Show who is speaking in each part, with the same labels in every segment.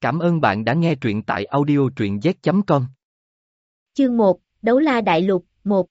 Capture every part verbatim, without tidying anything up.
Speaker 1: Cảm ơn bạn đã nghe truyện tại audio truyện z chấm com.
Speaker 2: Chương một, Đấu La Đại Lục, một.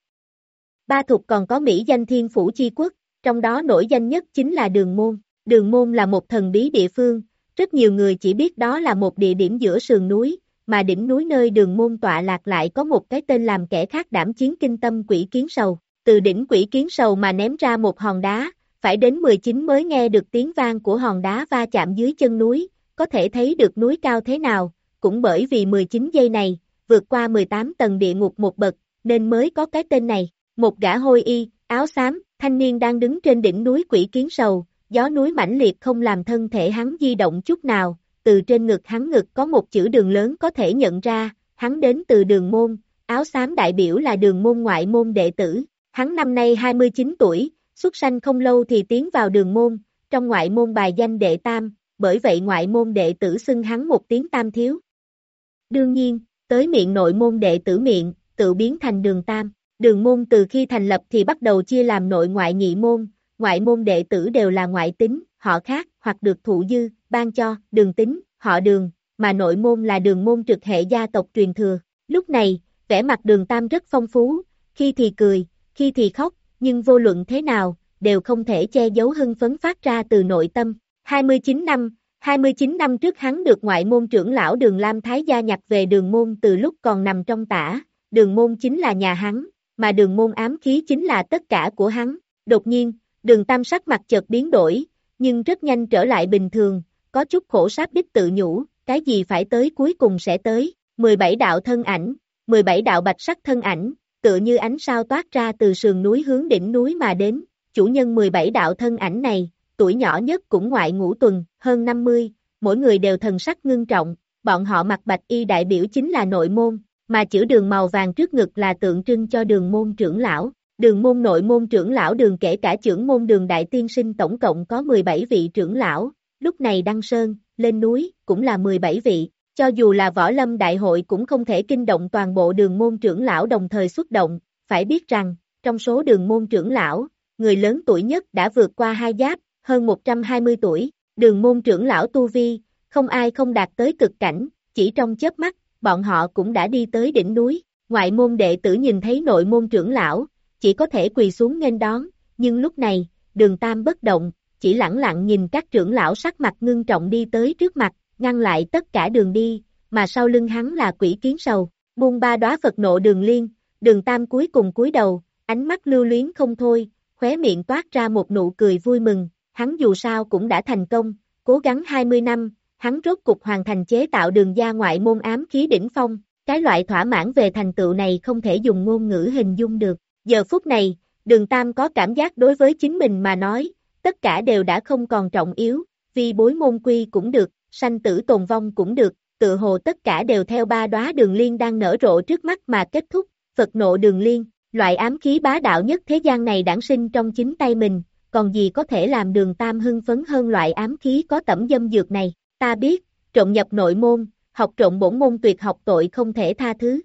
Speaker 2: Ba Thục còn có mỹ danh Thiên Phủ Chi Quốc, trong đó nổi danh nhất chính là Đường Môn. Đường Môn là một thần bí địa phương, rất nhiều người chỉ biết đó là một địa điểm giữa sườn núi, mà đỉnh núi nơi Đường Môn tọa lạc lại có một cái tên làm kẻ khác đảm chiến kinh tâm Quỷ Kiến Sầu. Từ đỉnh Quỷ Kiến Sầu mà ném ra một hòn đá, phải đến mười chín mới nghe được tiếng vang của hòn đá va chạm dưới chân núi, có thể thấy được núi cao thế nào, cũng bởi vì mười chín giây này, vượt qua mười tám tầng địa ngục một bậc, nên mới có cái tên này. Một gã hôi y, áo xám, thanh niên đang đứng trên đỉnh núi Quỷ Kiến Sầu, gió núi mãnh liệt không làm thân thể hắn di động chút nào, từ trên ngực hắn ngực có một chữ Đường lớn có thể nhận ra, hắn đến từ Đường Môn, áo xám đại biểu là Đường Môn ngoại môn đệ tử, hắn năm nay hai mươi chín tuổi, xuất sanh không lâu thì tiến vào Đường Môn, trong ngoại môn bài danh đệ tam, bởi vậy ngoại môn đệ tử xưng hắn một tiếng Tam Thiếu. Đương nhiên, tới miệng nội môn đệ tử miệng, tự biến thành Đường Tam. Đường Môn từ khi thành lập thì bắt đầu chia làm nội ngoại nhị môn, ngoại môn đệ tử đều là ngoại tính, họ khác, hoặc được thụ dư, ban cho, Đường tính, họ Đường, mà nội môn là Đường Môn trực hệ gia tộc truyền thừa. Lúc này, vẻ mặt Đường Tam rất phong phú, khi thì cười, khi thì khóc, nhưng vô luận thế nào, đều không thể che giấu hưng phấn phát ra từ nội tâm. hai mươi chín năm, hai mươi chín năm trước hắn được ngoại môn trưởng lão Đường Lam Thái gia nhặt về Đường Môn từ lúc còn nằm trong tã, Đường Môn chính là nhà hắn, mà Đường Môn ám khí chính là tất cả của hắn. Đột nhiên, Đường Tam sắc mặt chợt biến đổi, nhưng rất nhanh trở lại bình thường, có chút khổ sáp đích tự nhủ, cái gì phải tới cuối cùng sẽ tới. mười bảy đạo thân ảnh, mười bảy đạo bạch sắc thân ảnh, tựa như ánh sao toát ra từ sườn núi hướng đỉnh núi mà đến, chủ nhân mười bảy đạo thân ảnh này, tuổi nhỏ nhất cũng ngoại ngũ tuần, hơn năm mươi, mỗi người đều thần sắc ngưng trọng, bọn họ mặc bạch y đại biểu chính là nội môn, mà chữ Đường màu vàng trước ngực là tượng trưng cho Đường Môn trưởng lão. Đường Môn nội môn trưởng lão Đường kể cả trưởng môn Đường đại tiên sinh tổng cộng có mười bảy vị trưởng lão, lúc này đăng sơn, lên núi, cũng là mười bảy vị, cho dù là võ lâm đại hội cũng không thể kinh động toàn bộ Đường Môn trưởng lão đồng thời xuất động, phải biết rằng, trong số Đường Môn trưởng lão, người lớn tuổi nhất đã vượt qua hai giáp, hơn một trăm hai mươi tuổi, Đường Môn trưởng lão tu vi, không ai không đạt tới cực cảnh, chỉ trong chớp mắt, bọn họ cũng đã đi tới đỉnh núi. Ngoại môn đệ tử nhìn thấy nội môn trưởng lão, chỉ có thể quỳ xuống nghênh đón, nhưng lúc này, Đường Tam bất động, chỉ lẳng lặng nhìn các trưởng lão sắc mặt ngưng trọng đi tới trước mặt, ngăn lại tất cả đường đi, mà sau lưng hắn là Quỷ Kiến Sầu, buông ba đóa Phật nộ đường liên. Đường Tam cuối cùng cúi đầu, ánh mắt lưu luyến không thôi, khóe miệng toát ra một nụ cười vui mừng, hắn dù sao cũng đã thành công, cố gắng hai mươi năm, hắn rốt cục hoàn thành chế tạo Đường gia ngoại môn ám khí đỉnh phong, cái loại thỏa mãn về thành tựu này không thể dùng ngôn ngữ hình dung được. Giờ phút này, Đường Tam có cảm giác đối với chính mình mà nói, tất cả đều đã không còn trọng yếu, vì bối môn quy cũng được, sanh tử tồn vong cũng được, tự hồ tất cả đều theo ba đóa đường liên đang nở rộ trước mắt mà kết thúc. Phật nộ đường liên, loại ám khí bá đạo nhất thế gian này đản sinh trong chính tay mình, còn gì có thể làm Đường Tam hưng phấn hơn loại ám khí có tẩm dâm dược này. Ta biết, trộn nhập nội môn, học trộn bổn môn tuyệt học tội không thể tha thứ.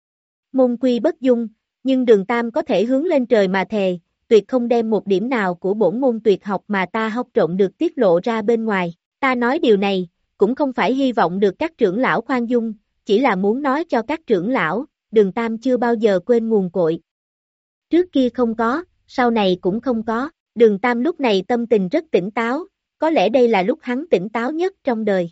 Speaker 2: Môn quy bất dung, nhưng Đường Tam có thể hướng lên trời mà thề, tuyệt không đem một điểm nào của bổn môn tuyệt học mà ta học trộn được tiết lộ ra bên ngoài. Ta nói điều này, cũng không phải hy vọng được các trưởng lão khoan dung, chỉ là muốn nói cho các trưởng lão, Đường Tam chưa bao giờ quên nguồn cội. Trước kia không có, sau này cũng không có, Đường Tam lúc này tâm tình rất tỉnh táo, có lẽ đây là lúc hắn tỉnh táo nhất trong đời.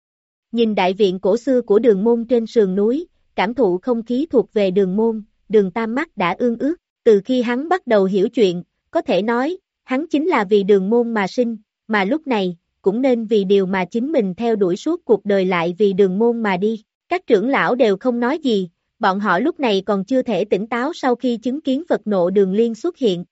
Speaker 2: Nhìn đại viện cổ xưa của Đường Môn trên sườn núi, cảm thụ không khí thuộc về Đường Môn, Đường Tam mắt đã ương ướt, từ khi hắn bắt đầu hiểu chuyện, có thể nói, hắn chính là vì Đường Môn mà sinh, mà lúc này, cũng nên vì điều mà chính mình theo đuổi suốt cuộc đời lại vì Đường Môn mà đi. Các trưởng lão đều không nói gì, bọn họ lúc này còn chưa thể tỉnh táo sau khi chứng kiến Phật nộ đường liên xuất hiện.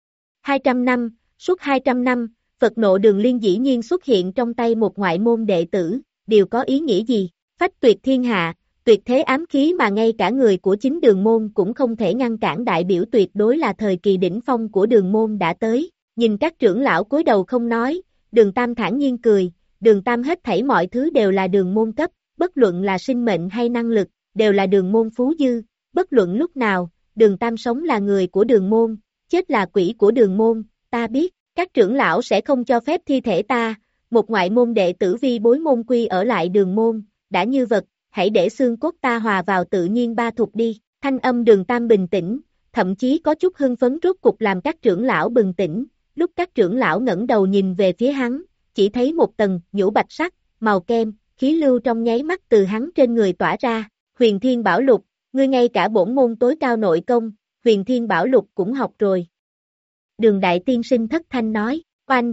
Speaker 2: hai trăm năm, suốt hai trăm năm, Phật nộ đường liên dĩ nhiên xuất hiện trong tay một ngoại môn đệ tử, điều có ý nghĩa gì? Phách tuyệt thiên hạ, tuyệt thế ám khí mà ngay cả người của chính Đường Môn cũng không thể ngăn cản, đại biểu tuyệt đối là thời kỳ đỉnh phong của Đường Môn đã tới. Nhìn các trưởng lão cúi đầu không nói, Đường Tam thản nhiên cười, Đường Tam hết thảy mọi thứ đều là Đường Môn cấp, bất luận là sinh mệnh hay năng lực, đều là Đường Môn phú dư, bất luận lúc nào, Đường Tam sống là người của Đường Môn, chết là quỷ của Đường Môn, ta biết, các trưởng lão sẽ không cho phép thi thể ta, một ngoại môn đệ tử vi bối môn quy ở lại Đường Môn, đã như vật, hãy để xương cốt ta hòa vào tự nhiên ba thục đi. Thanh âm Đường Tam bình tĩnh, thậm chí có chút hưng phấn rốt cục làm các trưởng lão bừng tỉnh, lúc các trưởng lão ngẩng đầu nhìn về phía hắn, chỉ thấy một tầng nhũ bạch sắc, màu kem, khí lưu trong nháy mắt từ hắn trên người tỏa ra. Huyền Thiên Bảo Lục, ngươi ngay cả bổn môn tối cao nội công, Huyền Thiên Bảo Lục cũng học rồi. Đường Đại Tiên Sinh thất thanh nói, oanh.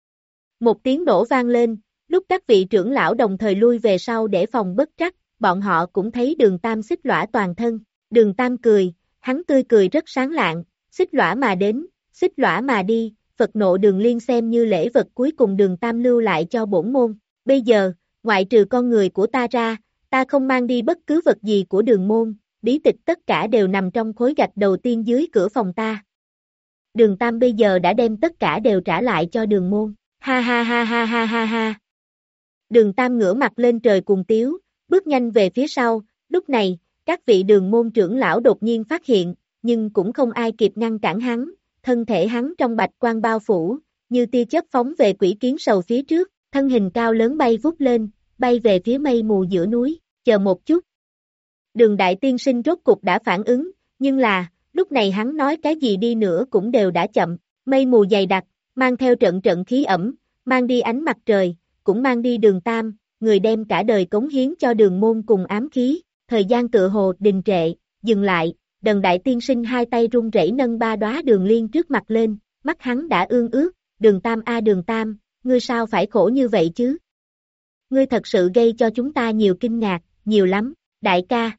Speaker 2: Một tiếng nổ vang lên, lúc các vị trưởng lão đồng thời lui về sau để phòng bất trắc, bọn họ cũng thấy Đường Tam xích lõa toàn thân. Đường Tam cười, hắn tươi cười rất sáng lạng, xích lõa mà đến, xích lõa mà đi, Phật nộ Đường Liên xem như lễ vật cuối cùng Đường Tam lưu lại cho bổn môn. Bây giờ, ngoại trừ con người của ta ra, ta không mang đi bất cứ vật gì của Đường môn, bí tịch tất cả đều nằm trong khối gạch đầu tiên dưới cửa phòng ta. Đường Tam bây giờ đã đem tất cả đều trả lại cho Đường môn. Ha ha ha ha ha ha ha. Đường Tam ngửa mặt lên trời cùng tiếu, bước nhanh về phía sau, lúc này, các vị Đường môn trưởng lão đột nhiên phát hiện, nhưng cũng không ai kịp ngăn cản hắn, thân thể hắn trong bạch quang bao phủ, như tia chớp phóng về quỷ kiến sầu phía trước, thân hình cao lớn bay vút lên, bay về phía mây mù giữa núi, chờ một chút. Đường Đại Tiên Sinh rốt cục đã phản ứng, nhưng là, lúc này hắn nói cái gì đi nữa cũng đều đã chậm, mây mù dày đặc, mang theo trận trận khí ẩm, mang đi ánh mặt trời, cũng mang đi Đường Tam, người đem cả đời cống hiến cho Đường môn cùng ám khí, thời gian tựa hồ đình trệ, dừng lại, Đường Đại Tiên Sinh hai tay run rẩy nâng ba đóa đường liên trước mặt lên, mắt hắn đã ương ướt, Đường Tam a Đường Tam, ngươi sao phải khổ như vậy chứ? Ngươi thật sự gây cho chúng ta nhiều kinh ngạc, nhiều lắm, đại ca.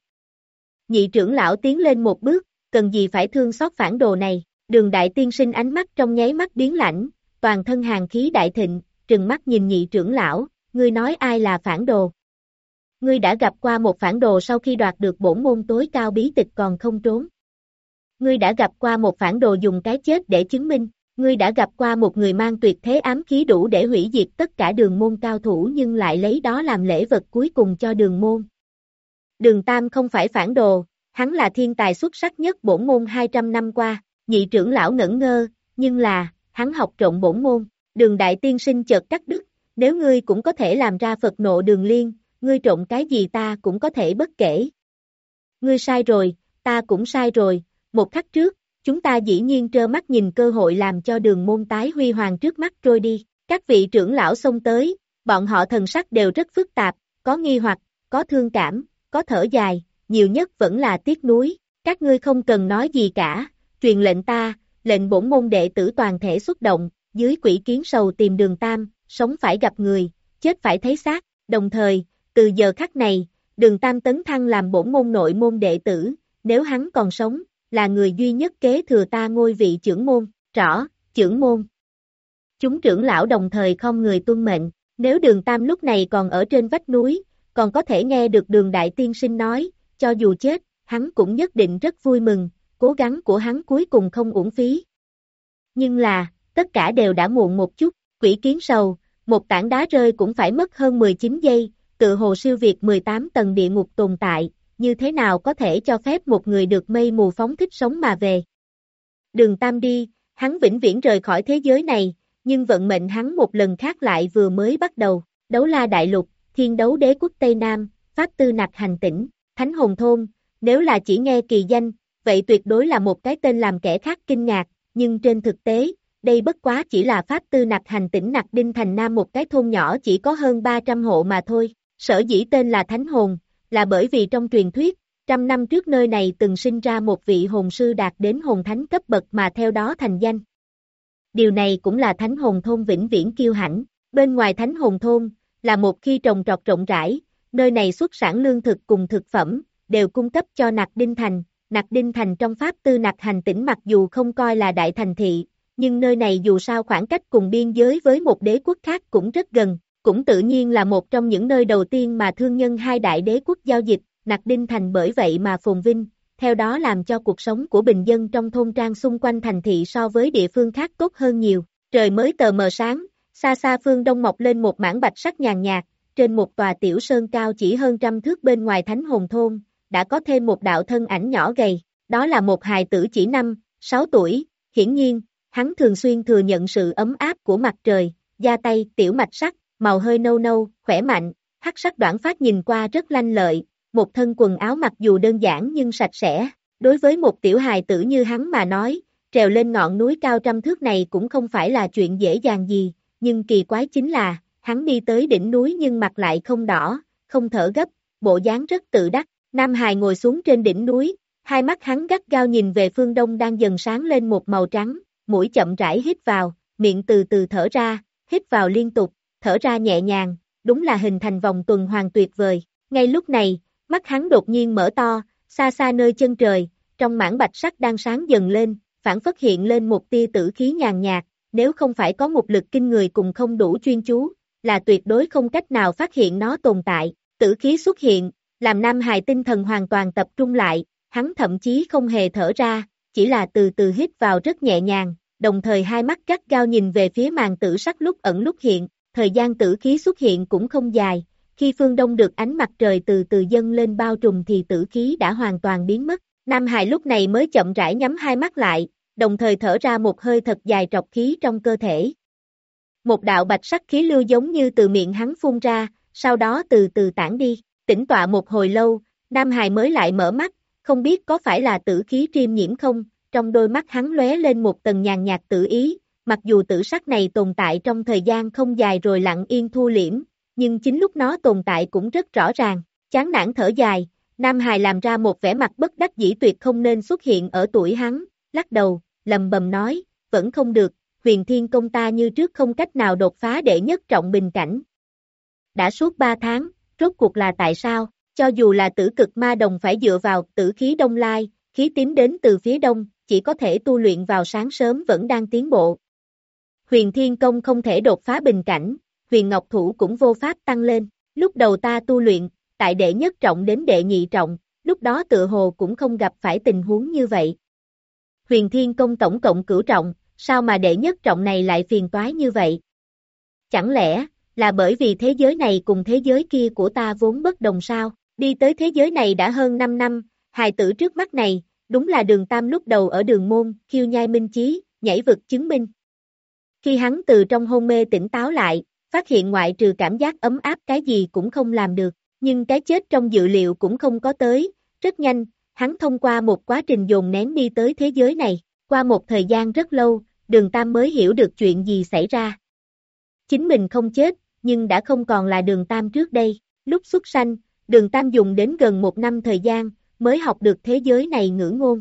Speaker 2: Nhị trưởng lão tiến lên một bước, cần gì phải thương xót phản đồ này, Đường Đại Tiên Sinh ánh mắt trong nháy mắt biến lãnh, toàn thân hàn khí đại thịnh, trừng mắt nhìn nhị trưởng lão, ngươi nói ai là phản đồ? Ngươi đã gặp qua một phản đồ sau khi đoạt được bổn môn tối cao bí tịch còn không trốn. Ngươi đã gặp qua một phản đồ dùng cái chết để chứng minh, ngươi đã gặp qua một người mang tuyệt thế ám khí đủ để hủy diệt tất cả Đường môn cao thủ nhưng lại lấy đó làm lễ vật cuối cùng cho Đường môn. Đường Tam không phải phản đồ, hắn là thiên tài xuất sắc nhất bổn môn hai trăm năm qua, nhị trưởng lão ngẩn ngơ, nhưng là, hắn học trộn bổn môn, Đường Đại Tiên Sinh chợt cắt đứt, nếu ngươi cũng có thể làm ra Phật nộ Đường Liên, ngươi trộn cái gì ta cũng có thể bất kể. Ngươi sai rồi, ta cũng sai rồi, một khắc trước, chúng ta dĩ nhiên trơ mắt nhìn cơ hội làm cho Đường môn tái huy hoàng trước mắt trôi đi, các vị trưởng lão xông tới, bọn họ thần sắc đều rất phức tạp, có nghi hoặc, có thương cảm, có thở dài, nhiều nhất vẫn là tiếc nuối, các ngươi không cần nói gì cả, truyền lệnh ta, lệnh bổn môn đệ tử toàn thể xuất động, dưới quỷ kiến sầu tìm Đường Tam, sống phải gặp người, chết phải thấy xác, đồng thời, từ giờ khắc này, Đường Tam tấn thăng làm bổn môn nội môn đệ tử, nếu hắn còn sống, là người duy nhất kế thừa ta ngôi vị trưởng môn, rõ, trưởng môn. Chúng trưởng lão đồng thời không người tuân mệnh, nếu Đường Tam lúc này còn ở trên vách núi, còn có thể nghe được Đường Đại Tiên Sinh nói, cho dù chết, hắn cũng nhất định rất vui mừng, cố gắng của hắn cuối cùng không uổng phí. Nhưng là, tất cả đều đã muộn một chút, quỷ kiến sầu, một tảng đá rơi cũng phải mất hơn mười chín giây, tự hồ siêu việt mười tám tầng địa ngục tồn tại, như thế nào có thể cho phép một người được mây mù phóng thích sống mà về. Đường Tam đi, hắn vĩnh viễn rời khỏi thế giới này, nhưng vận mệnh hắn một lần khác lại vừa mới bắt đầu, Đấu La Đại Lục, Thiên Đấu Đế quốc Tây Nam, Pháp Tư Nặc hành tỉnh, Thánh Hồn Thôn, nếu là chỉ nghe kỳ danh, vậy tuyệt đối là một cái tên làm kẻ khác kinh ngạc, nhưng trên thực tế, đây bất quá chỉ là Pháp Tư Nặc hành tỉnh Nặc Đinh Thành Nam một cái thôn nhỏ chỉ có hơn ba trăm hộ mà thôi, sở dĩ tên là Thánh Hồn, là bởi vì trong truyền thuyết, trăm năm trước nơi này từng sinh ra một vị hồn sư đạt đến hồn thánh cấp bậc mà theo đó thành danh. Điều này cũng là Thánh Hồn Thôn vĩnh viễn kiêu hãnh, bên ngoài Thánh Hồn Thôn, là một khi trồng trọt rộng rãi, nơi này xuất sản lương thực cùng thực phẩm, đều cung cấp cho Nặc Đinh Thành. Nặc Đinh Thành trong Pháp Tư Nặc hành tỉnh mặc dù không coi là đại thành thị, nhưng nơi này dù sao khoảng cách cùng biên giới với một đế quốc khác cũng rất gần, cũng tự nhiên là một trong những nơi đầu tiên mà thương nhân hai đại đế quốc giao dịch, Nặc Đinh Thành bởi vậy mà phồn vinh, theo đó làm cho cuộc sống của bình dân trong thôn trang xung quanh thành thị so với địa phương khác tốt hơn nhiều. Trời mới tờ mờ sáng, xa xa phương đông mọc lên một mảng bạch sắc nhàn nhạt, trên một tòa tiểu sơn cao chỉ hơn trăm thước bên ngoài Thánh Hồn Thôn, đã có thêm một đạo thân ảnh nhỏ gầy, đó là một hài tử chỉ năm, sáu tuổi, hiển nhiên, hắn thường xuyên thừa nhận sự ấm áp của mặt trời, da tay tiểu mạch sắc, màu hơi nâu nâu, khỏe mạnh, hắc sắc đoạn phát nhìn qua rất lanh lợi, một thân quần áo mặc dù đơn giản nhưng sạch sẽ, đối với một tiểu hài tử như hắn mà nói, trèo lên ngọn núi cao trăm thước này cũng không phải là chuyện dễ dàng gì, nhưng kỳ quái chính là, hắn đi tới đỉnh núi nhưng mặt lại không đỏ, không thở gấp, bộ dáng rất tự đắc. Nam hài ngồi xuống trên đỉnh núi, hai mắt hắn gắt gao nhìn về phương đông đang dần sáng lên một màu trắng, mũi chậm rãi hít vào, miệng từ từ thở ra, hít vào liên tục, thở ra nhẹ nhàng, đúng là hình thành vòng tuần hoàn tuyệt vời. Ngay lúc này, mắt hắn đột nhiên mở to, xa xa nơi chân trời, trong mảng bạch sắc đang sáng dần lên, phản phất hiện lên một tia tử khí nhàn nhạt, nếu không phải có một lực kinh người cùng không đủ chuyên chú, là tuyệt đối không cách nào phát hiện nó tồn tại. Tử khí xuất hiện, làm Nam hài tinh thần hoàn toàn tập trung lại, hắn thậm chí không hề thở ra, chỉ là từ từ hít vào rất nhẹ nhàng, đồng thời hai mắt gắt gao nhìn về phía màn tử sắc lúc ẩn lúc hiện, thời gian tử khí xuất hiện cũng không dài, khi phương đông được ánh mặt trời từ từ dâng lên bao trùm thì tử khí đã hoàn toàn biến mất. Nam hài lúc này mới chậm rãi nhắm hai mắt lại, đồng thời thở ra một hơi thật dài trọc khí trong cơ thể. Một đạo bạch sắc khí lưu giống như từ miệng hắn phun ra, sau đó từ từ tản đi, tĩnh tọa một hồi lâu, Nam hài mới lại mở mắt, không biết có phải là tử khí triêm nhiễm không, trong đôi mắt hắn lóe lên một tầng nhàn nhạt tử ý, mặc dù tử sắc này tồn tại trong thời gian không dài rồi lặng yên thu liễm, nhưng chính lúc nó tồn tại cũng rất rõ ràng, chán nản thở dài, Nam hài làm ra một vẻ mặt bất đắc dĩ tuyệt không nên xuất hiện ở tuổi hắn, lắc đầu, lầm bầm nói, vẫn không được, huyền thiên công ta như trước không cách nào đột phá đệ nhất trọng bình cảnh. Đã suốt ba tháng, rốt cuộc là tại sao, cho dù là tử cực ma đồng phải dựa vào tử khí đông lai, khí tím đến từ phía đông, chỉ có thể tu luyện vào sáng sớm vẫn đang tiến bộ. Huyền thiên công không thể đột phá bình cảnh, huyền ngọc thủ cũng vô pháp tăng lên, lúc đầu ta tu luyện, tại đệ nhất trọng đến đệ nhị trọng, lúc đó tựa hồ cũng không gặp phải tình huống như vậy. Huyền thiên công tổng cộng cửu trọng, sao mà đệ nhất trọng này lại phiền toái như vậy? Chẳng lẽ, là bởi vì thế giới này cùng thế giới kia của ta vốn bất đồng sao? Đi tới thế giới này đã hơn năm năm, hài tử trước mắt này, đúng là Đường Tam lúc đầu ở Đường Môn, khiêu nhai minh chí, nhảy vực chứng minh. Khi hắn từ trong hôn mê tỉnh táo lại, phát hiện ngoại trừ cảm giác ấm áp cái gì cũng không làm được, nhưng cái chết trong dự liệu cũng không có tới, rất nhanh, hắn thông qua một quá trình dồn nén đi tới thế giới này, qua một thời gian rất lâu, Đường Tam mới hiểu được chuyện gì xảy ra. Chính mình không chết, nhưng đã không còn là Đường Tam trước đây, lúc xuất sanh, Đường Tam dùng đến gần một năm thời gian, mới học được thế giới này ngữ ngôn.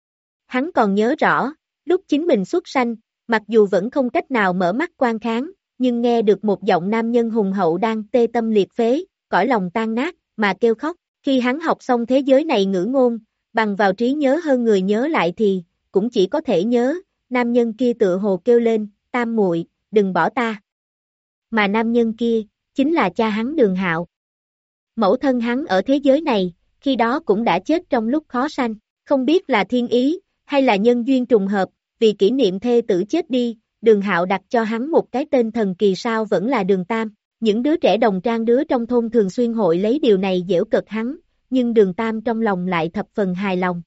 Speaker 2: Hắn còn nhớ rõ, lúc chính mình xuất sanh, mặc dù vẫn không cách nào mở mắt quan kháng, nhưng nghe được một giọng nam nhân hùng hậu đang tê tâm liệt phế, cõi lòng tan nát, mà kêu khóc. Khi hắn học xong thế giới này ngữ ngôn, bằng vào trí nhớ hơn người nhớ lại thì, cũng chỉ có thể nhớ, nam nhân kia tựa hồ kêu lên, Tam muội, đừng bỏ ta. Mà nam nhân kia, chính là cha hắn Đường Hạo. Mẫu thân hắn ở thế giới này, khi đó cũng đã chết trong lúc khó sanh, không biết là thiên ý, hay là nhân duyên trùng hợp, vì kỷ niệm thê tử chết đi, Đường Hạo đặt cho hắn một cái tên thần kỳ sao vẫn là Đường Tam. Những đứa trẻ đồng trang đứa trong thôn thường xuyên hội lấy điều này giễu cợt hắn, nhưng Đường Tam trong lòng lại thập phần hài lòng.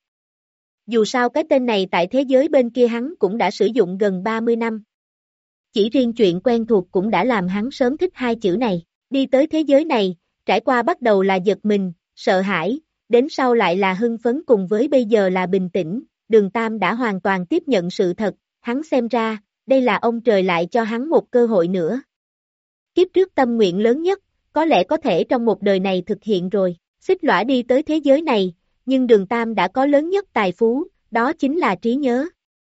Speaker 2: Dù sao cái tên này tại thế giới bên kia hắn cũng đã sử dụng gần ba mươi năm. Chỉ riêng chuyện quen thuộc cũng đã làm hắn sớm thích hai chữ này, đi tới thế giới này, trải qua bắt đầu là giật mình, sợ hãi, đến sau lại là hưng phấn cùng với bây giờ là bình tĩnh, Đường Tam đã hoàn toàn tiếp nhận sự thật, hắn xem ra, đây là ông trời lại cho hắn một cơ hội nữa. Kiếp trước tâm nguyện lớn nhất, có lẽ có thể trong một đời này thực hiện rồi, xích lõa đi tới thế giới này, nhưng Đường Tam đã có lớn nhất tài phú, đó chính là trí nhớ.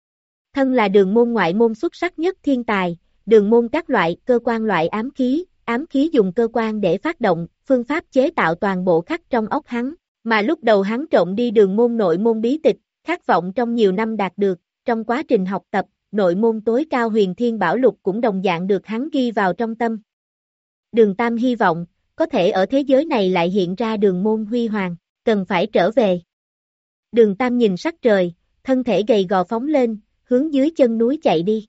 Speaker 2: Thân là Đường môn ngoại môn xuất sắc nhất thiên tài, Đường môn các loại cơ quan loại ám khí, ám khí dùng cơ quan để phát động, phương pháp chế tạo toàn bộ khắc trong óc hắn, mà lúc đầu hắn trộm đi Đường môn nội môn bí tịch, khát vọng trong nhiều năm đạt được, trong quá trình học tập, nội môn tối cao huyền thiên bảo lục cũng đồng dạng được hắn ghi vào trong tâm. Đường Tam hy vọng, có thể ở thế giới này lại hiện ra đường môn huy hoàng, cần phải trở về. Đường Tam nhìn sắc trời, thân thể gầy gò phóng lên, hướng dưới chân núi chạy đi.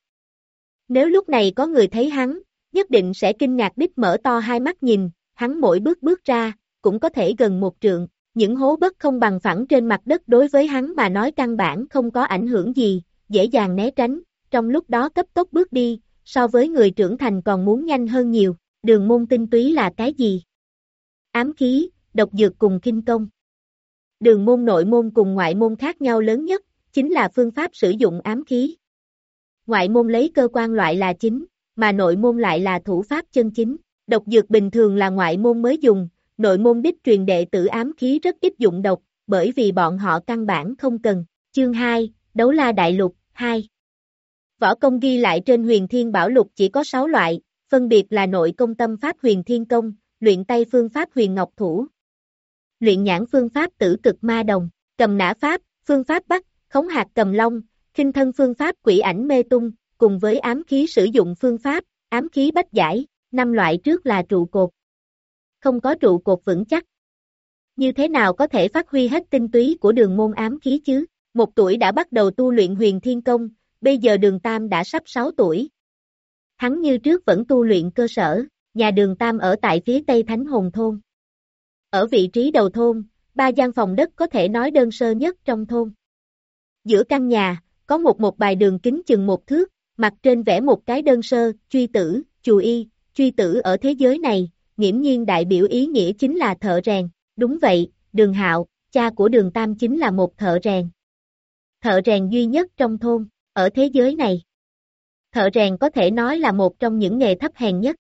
Speaker 2: Nếu lúc này có người thấy hắn, nhất định sẽ kinh ngạc đích mở to hai mắt nhìn, hắn mỗi bước bước ra, cũng có thể gần một trượng, những hố bất không bằng phẳng trên mặt đất đối với hắn mà nói căn bản không có ảnh hưởng gì, dễ dàng né tránh, trong lúc đó cấp tốc bước đi, so với người trưởng thành còn muốn nhanh hơn nhiều, đường môn tinh túy là cái gì? ám khí, độc dược cùng khinh công. Đường môn nội môn cùng ngoại môn khác nhau lớn nhất, chính là phương pháp sử dụng ám khí. Ngoại môn lấy cơ quan loại là chính, mà nội môn lại là thủ pháp chân chính. Độc dược bình thường là ngoại môn mới dùng, nội môn đích truyền đệ tử ám khí rất ít dụng độc, bởi vì bọn họ căn bản không cần. Chương hai, Đấu La Đại Lục, hai. Võ công ghi lại trên Huyền Thiên Bảo Lục chỉ có sáu loại, phân biệt là nội công tâm pháp Huyền Thiên Công, luyện tay phương pháp Huyền Ngọc Thủ, luyện nhãn phương pháp Tử Cực Ma Đồng, cầm nã pháp, phương pháp Bắc, khống hạt cầm long, khinh thân phương pháp Quỷ Ảnh Mê Tung, cùng với ám khí sử dụng phương pháp, ám khí bách giải, năm loại trước là trụ cột. Không có trụ cột vững chắc. Như thế nào có thể phát huy hết tinh túy của đường môn ám khí chứ? Một tuổi đã bắt đầu tu luyện Huyền Thiên Công, bây giờ Đường Tam đã sắp sáu tuổi. Hắn như trước vẫn tu luyện cơ sở, nhà Đường Tam ở tại phía tây Thánh Hồn Thôn. Ở vị trí đầu thôn, ba gian phòng đất có thể nói đơn sơ nhất trong thôn. Giữa căn nhà, có một một bài đường kính chừng một thước, mặt trên vẽ một cái đơn sơ, truy tử, chù y, truy tử ở thế giới này, nghiễm nhiên đại biểu ý nghĩa chính là thợ rèn. Đúng vậy, Đường Hạo, cha của Đường Tam chính là một thợ rèn. Thợ rèn duy nhất trong thôn, ở thế giới này. Thợ rèn có thể nói là một trong những nghề thấp hèn nhất.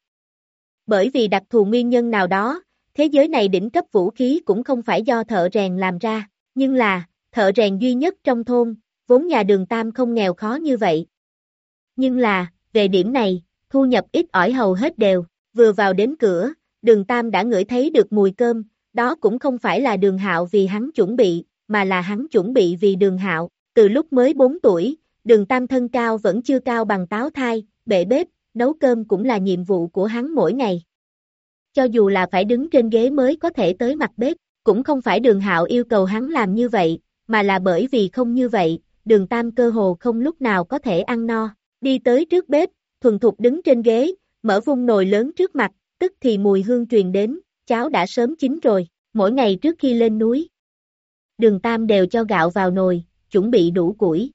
Speaker 2: Bởi vì đặc thù nguyên nhân nào đó, thế giới này đỉnh cấp vũ khí cũng không phải do thợ rèn làm ra, nhưng là, thợ rèn duy nhất trong thôn, vốn nhà Đường Tam không nghèo khó như vậy. Nhưng là, về điểm này, thu nhập ít ỏi hầu hết đều, vừa vào đến cửa, Đường Tam đã ngửi thấy được mùi cơm, đó cũng không phải là Đường Hạo vì hắn chuẩn bị, mà là hắn chuẩn bị vì Đường Hạo. Từ lúc mới bốn tuổi, Đường Tam thân cao vẫn chưa cao bằng táo thai, bệ bếp, nấu cơm cũng là nhiệm vụ của hắn mỗi ngày. Cho dù là phải đứng trên ghế mới có thể tới mặt bếp, cũng không phải Đường Hạo yêu cầu hắn làm như vậy, mà là bởi vì không như vậy, Đường Tam cơ hồ không lúc nào có thể ăn no. Đi tới trước bếp, thuần thục đứng trên ghế, mở vung nồi lớn trước mặt, tức thì mùi hương truyền đến, cháo đã sớm chín rồi. Mỗi ngày trước khi lên núi, Đường Tam đều cho gạo vào nồi, chuẩn bị đủ củi.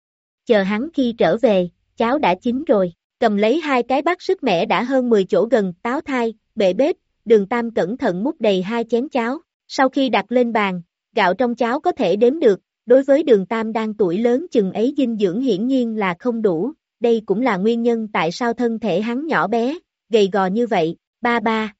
Speaker 2: Chờ hắn khi trở về, cháo đã chín rồi, cầm lấy hai cái bát sức mẻ đã hơn mười chỗ gần táo thai, bệ bếp, Đường Tam cẩn thận múc đầy hai chén cháo. Sau khi đặt lên bàn, gạo trong cháo có thể đếm được, đối với Đường Tam đang tuổi lớn chừng ấy dinh dưỡng hiển nhiên là không đủ, đây cũng là nguyên nhân tại sao thân thể hắn nhỏ bé, gầy gò như vậy. Ba ba,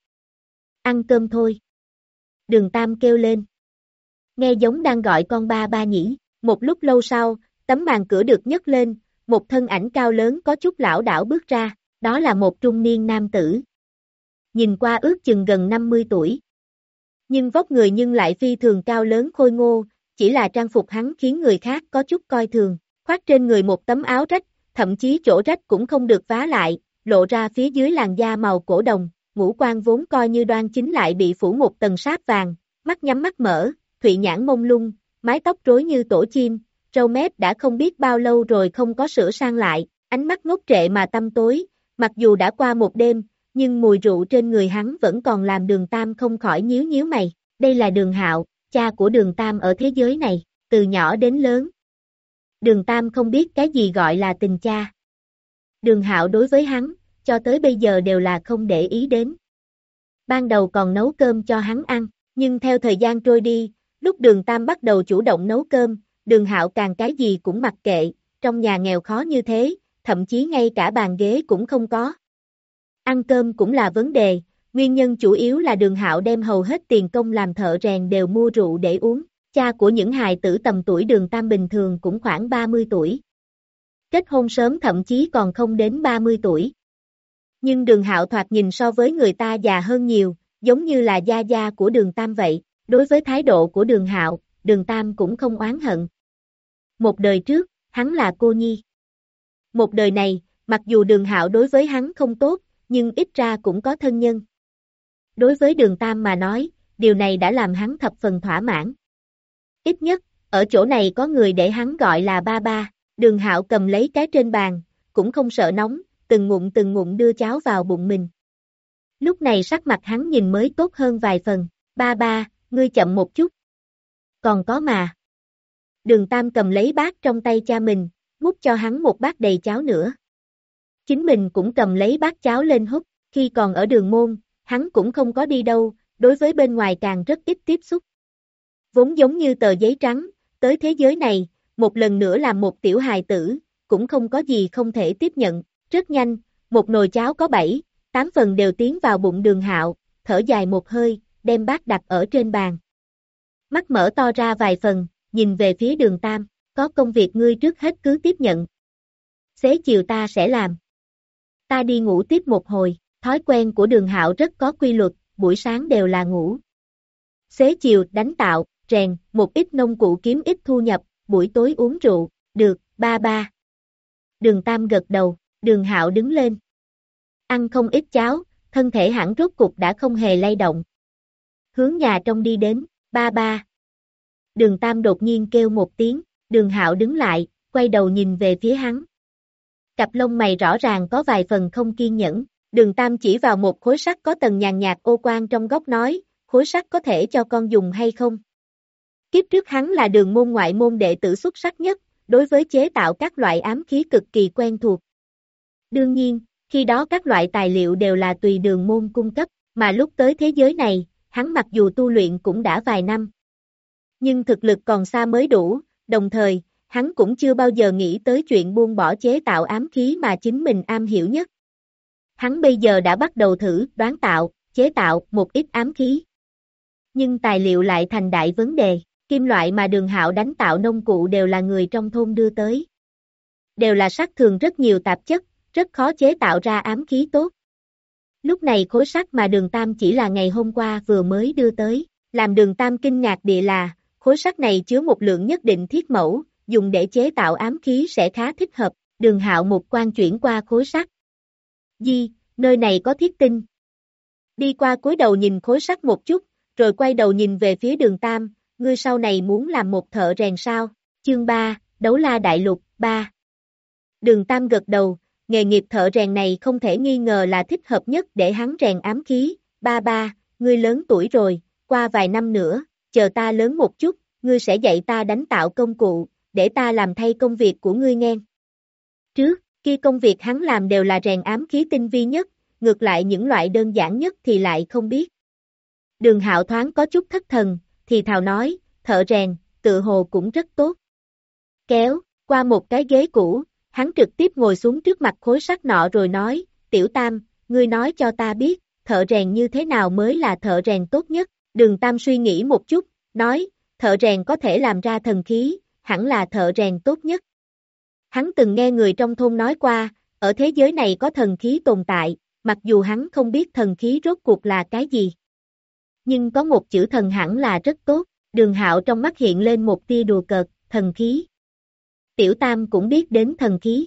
Speaker 2: ăn cơm thôi. Đường Tam kêu lên. Nghe giống đang gọi con ba ba nhỉ. Một lúc lâu sau, tấm màn cửa được nhấc lên, một thân ảnh cao lớn có chút lão đảo bước ra, đó là một trung niên nam tử. Nhìn qua ước chừng gần năm mươi tuổi. Nhưng vóc người nhưng lại phi thường cao lớn khôi ngô, chỉ là trang phục hắn khiến người khác có chút coi thường, khoác trên người một tấm áo rách, thậm chí chỗ rách cũng không được vá lại, lộ ra phía dưới làn da màu cổ đồng, ngũ quan vốn coi như đoan chính lại bị phủ một tầng sáp vàng, mắt nhắm mắt mở, thụy nhãn mông lung, mái tóc rối như tổ chim, râu mép đã không biết bao lâu rồi không có sửa sang lại, ánh mắt ngốc trệ mà tăm tối, mặc dù đã qua một đêm, nhưng mùi rượu trên người hắn vẫn còn làm Đường Tam không khỏi nhíu nhíu mày. Đây là Đường Hạo, cha của Đường Tam ở thế giới này, từ nhỏ đến lớn. Đường Tam không biết cái gì gọi là tình cha. Đường Hạo đối với hắn, cho tới bây giờ đều là không để ý đến. Ban đầu còn nấu cơm cho hắn ăn, nhưng theo thời gian trôi đi, lúc Đường Tam bắt đầu chủ động nấu cơm, Đường Hạo càng cái gì cũng mặc kệ, trong nhà nghèo khó như thế, thậm chí ngay cả bàn ghế cũng không có. Ăn cơm cũng là vấn đề, nguyên nhân chủ yếu là Đường Hạo đem hầu hết tiền công làm thợ rèn đều mua rượu để uống. Cha của những hài tử tầm tuổi Đường Tam bình thường cũng khoảng ba mươi tuổi. Kết hôn sớm thậm chí còn không đến ba mươi tuổi. Nhưng Đường Hạo thoạt nhìn so với người ta già hơn nhiều, giống như là gia gia của Đường Tam vậy. Đối với thái độ của Đường Hạo, Đường Tam cũng không oán hận. Một đời trước, hắn là cô nhi. Một đời này, mặc dù Đường Hạo đối với hắn không tốt, nhưng ít ra cũng có thân nhân. Đối với Đường Tam mà nói, điều này đã làm hắn thập phần thỏa mãn. Ít nhất, ở chỗ này có người để hắn gọi là ba ba. Đường Hạo cầm lấy cái trên bàn, cũng không sợ nóng, từng ngụm từng ngụm đưa cháo vào bụng mình. Lúc này sắc mặt hắn nhìn mới tốt hơn vài phần. Ba ba, ngươi chậm một chút. Còn có mà. Đường Tam cầm lấy bát trong tay cha mình, múc cho hắn một bát đầy cháo nữa. Chính mình cũng cầm lấy bát cháo lên húp, khi còn ở Đường Môn, hắn cũng không có đi đâu, đối với bên ngoài càng rất ít tiếp xúc. Vốn giống như tờ giấy trắng, tới thế giới này, một lần nữa làm một tiểu hài tử, cũng không có gì không thể tiếp nhận, rất nhanh, một nồi cháo có bảy, tám phần đều tiến vào bụng Đường Hạo, thở dài một hơi, đem bát đặt ở trên bàn. Mắt mở to ra vài phần, nhìn về phía Đường Tam, có công việc ngươi trước hết cứ tiếp nhận. Xế chiều ta sẽ làm. Ta đi ngủ tiếp một hồi, thói quen của Đường Hạo rất có quy luật, buổi sáng đều là ngủ. Xế chiều đánh tạo, rèn, một ít nông cụ kiếm ít thu nhập, buổi tối uống rượu, được, ba ba. Đường Tam gật đầu, Đường Hạo đứng lên. Ăn không ít cháo, thân thể hẳn rốt cục đã không hề lay động. Hướng nhà trong đi đến, ba ba. Đường Tam đột nhiên kêu một tiếng, Đường Hạo đứng lại, quay đầu nhìn về phía hắn. Cặp lông mày rõ ràng có vài phần không kiên nhẫn, Đường Tam chỉ vào một khối sắt có tầng nhàn nhạt ô quang trong góc nói, khối sắt có thể cho con dùng hay không? Kiếp trước hắn là Đường môn ngoại môn đệ tử xuất sắc nhất, đối với chế tạo các loại ám khí cực kỳ quen thuộc. Đương nhiên, khi đó các loại tài liệu đều là tùy Đường môn cung cấp, mà lúc tới thế giới này, hắn mặc dù tu luyện cũng đã vài năm. Nhưng thực lực còn xa mới đủ, đồng thời, hắn cũng chưa bao giờ nghĩ tới chuyện buông bỏ chế tạo ám khí mà chính mình am hiểu nhất. Hắn bây giờ đã bắt đầu thử đoán tạo, chế tạo một ít ám khí. Nhưng tài liệu lại thành đại vấn đề, kim loại mà Đường Hạo đánh tạo nông cụ đều là người trong thôn đưa tới. Đều là sắt thường rất nhiều tạp chất, rất khó chế tạo ra ám khí tốt. Lúc này khối sắt mà Đường Tam chỉ là ngày hôm qua vừa mới đưa tới, làm Đường Tam kinh ngạc địa là, khối sắt này chứa một lượng nhất định thiết mẫu, dùng để chế tạo ám khí sẽ khá thích hợp, Đường Hạo một quan chuyển qua khối sắt. Di, nơi này có thiết tinh. Đi qua cúi đầu nhìn khối sắt một chút, rồi quay đầu nhìn về phía Đường Tam, ngươi sau này muốn làm một thợ rèn sao? Chương ba, Đấu La Đại Lục, ba. Đường Tam gật đầu, nghề nghiệp thợ rèn này không thể nghi ngờ là thích hợp nhất để hắn rèn ám khí, ba ba, ngươi lớn tuổi rồi, qua vài năm nữa, chờ ta lớn một chút, ngươi sẽ dạy ta đánh tạo công cụ, để ta làm thay công việc của ngươi nghe. Trước, khi công việc hắn làm đều là rèn ám khí tinh vi nhất, ngược lại những loại đơn giản nhất thì lại không biết. Đường Hạo thoáng có chút thất thần, thì thào nói, thợ rèn, tự hồ cũng rất tốt. Kéo, qua một cái ghế cũ, hắn trực tiếp ngồi xuống trước mặt khối sắt nọ rồi nói, Tiểu Tam, ngươi nói cho ta biết, thợ rèn như thế nào mới là thợ rèn tốt nhất. Đường Tam suy nghĩ một chút, nói, thợ rèn có thể làm ra thần khí, hẳn là thợ rèn tốt nhất. Hắn từng nghe người trong thôn nói qua, ở thế giới này có thần khí tồn tại, mặc dù hắn không biết thần khí rốt cuộc là cái gì. Nhưng có một chữ thần hẳn là rất tốt, Đường Hạo trong mắt hiện lên một tia đùa cợt, thần khí. Tiểu Tam cũng biết đến thần khí.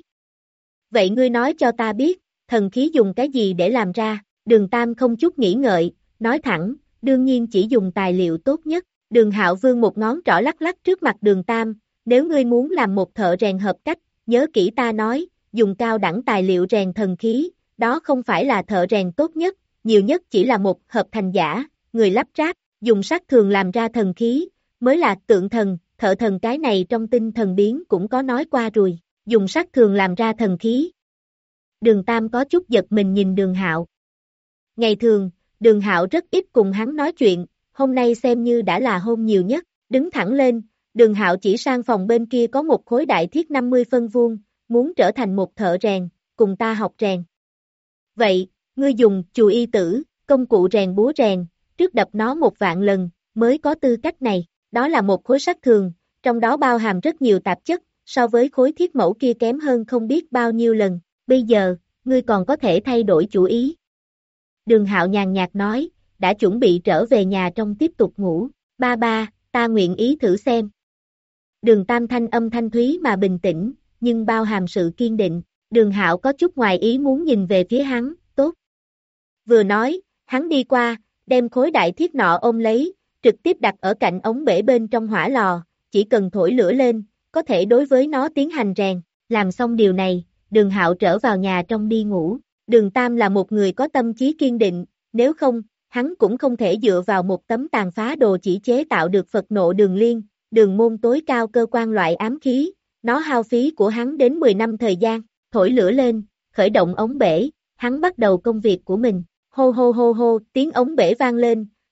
Speaker 2: Vậy ngươi nói cho ta biết, thần khí dùng cái gì để làm ra? Đường Tam không chút nghĩ ngợi, nói thẳng, đương nhiên chỉ dùng tài liệu tốt nhất. Đường Hạo vươn một ngón trỏ lắc lắc trước mặt Đường Tam, nếu ngươi muốn làm một thợ rèn hợp cách, nhớ kỹ ta nói, dùng cao đẳng tài liệu rèn thần khí, đó không phải là thợ rèn tốt nhất, nhiều nhất chỉ là một hợp thành giả, người lắp ráp, dùng sắt thường làm ra thần khí, mới là tượng thần, thợ thần cái này trong tinh thần biến cũng có nói qua rồi, dùng sắt thường làm ra thần khí. Đường Tam có chút giật mình nhìn Đường Hạo. Ngày thường, Đường Hạo rất ít cùng hắn nói chuyện, hôm nay xem như đã là hôm nhiều nhất, đứng thẳng lên, Đường Hạo chỉ sang phòng bên kia có một khối đại thiết năm mươi phân vuông, muốn trở thành một thợ rèn, cùng ta học rèn. Vậy, ngươi dùng chù y tử, công cụ rèn búa rèn, trước đập nó một vạn lần, mới có tư cách này, đó là một khối sắt thường, trong đó bao hàm rất nhiều tạp chất, so với khối thiết mẫu kia kém hơn không biết bao nhiêu lần, bây giờ, ngươi còn có thể thay đổi chủ ý. Đường Hạo nhàn nhạt nói, đã chuẩn bị trở về nhà trong tiếp tục ngủ, ba ba, ta nguyện ý thử xem. Đường Tam thanh âm thanh thúy mà bình tĩnh, nhưng bao hàm sự kiên định, Đường Hạo có chút ngoài ý muốn nhìn về phía hắn, tốt. Vừa nói, hắn đi qua, đem khối đại thiết nọ ôm lấy, trực tiếp đặt ở cạnh ống bể bên trong hỏa lò, chỉ cần thổi lửa lên, có thể đối với nó tiến hành rèn, làm xong điều này, Đường Hạo trở vào nhà trong đi ngủ. Đường Tam là một người có tâm chí kiên định, nếu không, hắn cũng không thể dựa vào một tấm tàn phá đồ chỉ chế tạo được Phật nộ đường liên, đường môn tối cao cơ quan loại ám khí, nó hao phí của hắn đến mười năm thời gian, thổi lửa lên, khởi động ống bể, hắn bắt đầu công việc của mình, hô hô hô hô, tiếng ống bể vang lên,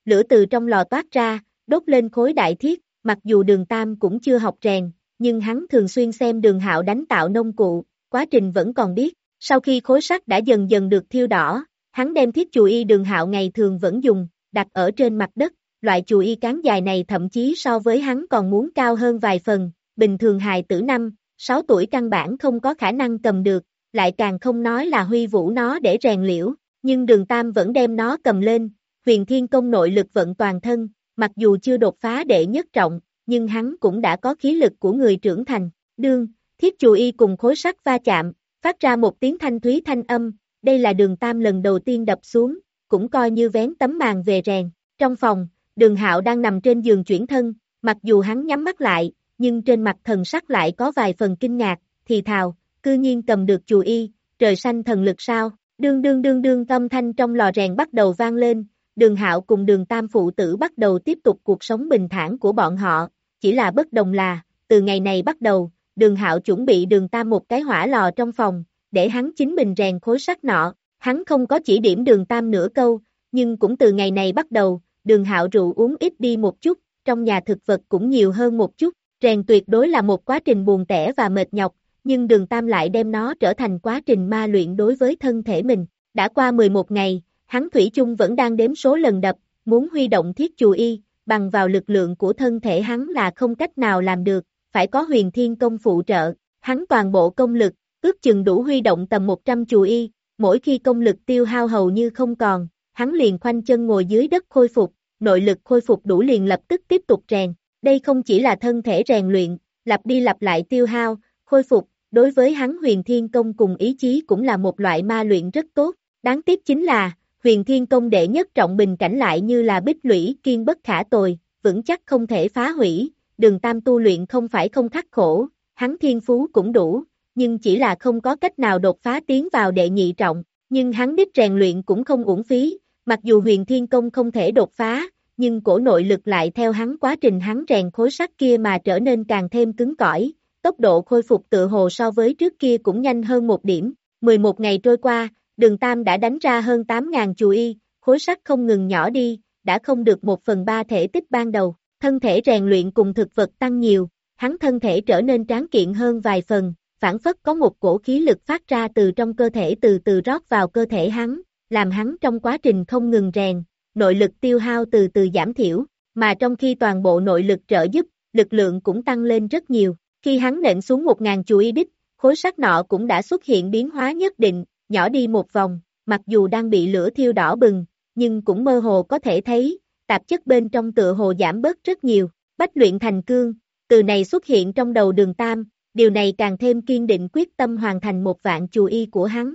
Speaker 2: lửa từ trong lò toát ra, đốt lên khối đại thiết, mặc dù Đường Tam cũng chưa học rèn, nhưng hắn thường xuyên xem Đường Hạo đánh tạo nông cụ, quá trình vẫn còn biết. Sau khi khối sắt đã dần dần được thiêu đỏ, hắn đem thiết chù y Đường Hạo ngày thường vẫn dùng, đặt ở trên mặt đất, loại chù y cán dài này thậm chí so với hắn còn muốn cao hơn vài phần, bình thường hài tử năm, sáu tuổi căn bản không có khả năng cầm được, lại càng không nói là huy vũ nó để rèn liễu, nhưng Đường Tam vẫn đem nó cầm lên, Huyền Thiên Công nội lực vận toàn thân, mặc dù chưa đột phá đệ nhất trọng, nhưng hắn cũng đã có khí lực của người trưởng thành, đương, thiết chù y cùng khối sắt va chạm, phát ra một tiếng thanh thúy thanh âm, đây là Đường Tam lần đầu tiên đập xuống, cũng coi như vén tấm màn về rèn. Trong phòng, Đường Hạo đang nằm trên giường chuyển thân, mặc dù hắn nhắm mắt lại, nhưng trên mặt thần sắc lại có vài phần kinh ngạc, thì thào, cư nhiên cầm được chù y, trời xanh thần lực sao, đương đương đương đương âm thanh trong lò rèn bắt đầu vang lên, Đường Hạo cùng Đường Tam phụ tử bắt đầu tiếp tục cuộc sống bình thản của bọn họ, chỉ là bất đồng là, từ ngày này bắt đầu, Đường Hạo chuẩn bị Đường Tam một cái hỏa lò trong phòng, để hắn chính mình rèn khối sắt nọ, hắn không có chỉ điểm Đường Tam nửa câu, nhưng cũng từ ngày này bắt đầu, Đường Hạo rượu uống ít đi một chút, trong nhà thực vật cũng nhiều hơn một chút, rèn tuyệt đối là một quá trình buồn tẻ và mệt nhọc, nhưng Đường Tam lại đem nó trở thành quá trình ma luyện đối với thân thể mình. Đã qua mười một ngày, hắn thủy chung vẫn đang đếm số lần đập, muốn huy động thiết chù y, bằng vào lực lượng của thân thể hắn là không cách nào làm được, phải có Huyền Thiên Công phụ trợ, hắn toàn bộ công lực, ước chừng đủ huy động tầm một trăm chù y, mỗi khi công lực tiêu hao hầu như không còn, hắn liền khoanh chân ngồi dưới đất khôi phục, nội lực khôi phục đủ liền lập tức tiếp tục rèn, đây không chỉ là thân thể rèn luyện, lặp đi lặp lại tiêu hao, khôi phục, đối với hắn Huyền Thiên Công cùng ý chí cũng là một loại ma luyện rất tốt, đáng tiếc chính là, Huyền Thiên Công đệ nhất trọng bình cảnh lại như là bích lũy kiên bất khả tồi, vững chắc không thể phá hủy, Đường Tam tu luyện không phải không khắc khổ, hắn thiên phú cũng đủ, nhưng chỉ là không có cách nào đột phá tiến vào đệ nhị trọng, nhưng hắn đích rèn luyện cũng không uổng phí, mặc dù Huyền Thiên Công không thể đột phá, nhưng cổ nội lực lại theo hắn quá trình hắn rèn khối sắt kia mà trở nên càng thêm cứng cỏi, tốc độ khôi phục tự hồ so với trước kia cũng nhanh hơn một điểm, mười một ngày trôi qua, Đường Tam đã đánh ra hơn tám nghìn chù y, khối sắt không ngừng nhỏ đi, đã không được một phần ba thể tích ban đầu, thân thể rèn luyện cùng thực vật tăng nhiều, hắn thân thể trở nên tráng kiện hơn vài phần, phản phất có một cổ khí lực phát ra từ trong cơ thể từ từ rót vào cơ thể hắn, làm hắn trong quá trình không ngừng rèn, nội lực tiêu hao từ từ giảm thiểu, mà trong khi toàn bộ nội lực trợ giúp, lực lượng cũng tăng lên rất nhiều, khi hắn nện xuống một nghìn chù y đích, khối sắt nọ cũng đã xuất hiện biến hóa nhất định, nhỏ đi một vòng, mặc dù đang bị lửa thiêu đỏ bừng, nhưng cũng mơ hồ có thể thấy, tạp chất bên trong tựa hồ giảm bớt rất nhiều, bách luyện thành cương, từ này xuất hiện trong đầu Đường Tam, điều này càng thêm kiên định quyết tâm hoàn thành một vạn chù y của hắn.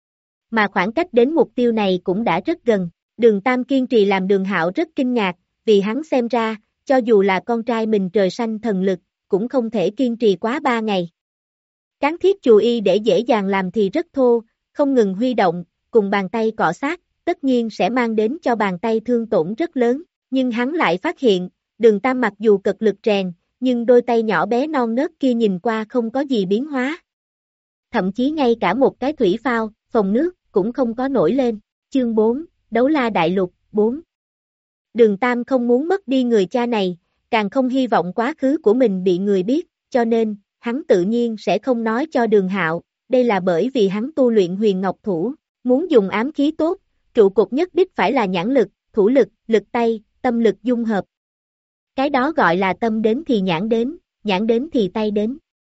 Speaker 2: Mà khoảng cách đến mục tiêu này cũng đã rất gần, Đường Tam kiên trì làm Đường Hạo rất kinh ngạc, vì hắn xem ra, cho dù là con trai mình trời xanh thần lực, cũng không thể kiên trì quá ba ngày. Cán thiết chù y để dễ dàng làm thì rất thô, không ngừng huy động, cùng bàn tay cọ sát, tất nhiên sẽ mang đến cho bàn tay thương tổn rất lớn, nhưng hắn lại phát hiện, Đường Tam mặc dù cật lực rèn, nhưng đôi tay nhỏ bé non nớt kia nhìn qua không có gì biến hóa. Thậm chí ngay cả một cái thủy phao, phồng nước, cũng không có nổi lên. Chương bốn, Đấu La Đại Lục, bốn. Đường Tam không muốn mất đi người cha này, càng không hy vọng quá khứ của mình bị người biết, cho nên, hắn tự nhiên sẽ không nói cho Đường Hạo, đây là bởi vì hắn tu luyện huyền ngọc thủ, muốn dùng ám khí tốt, trụ cột nhất đích phải là nhãn lực, thủ lực, lực tay, tâm lực dung hợp. Cái đó gọi là tâm đến thì nhãn đến, nhãn đến thì tay đến.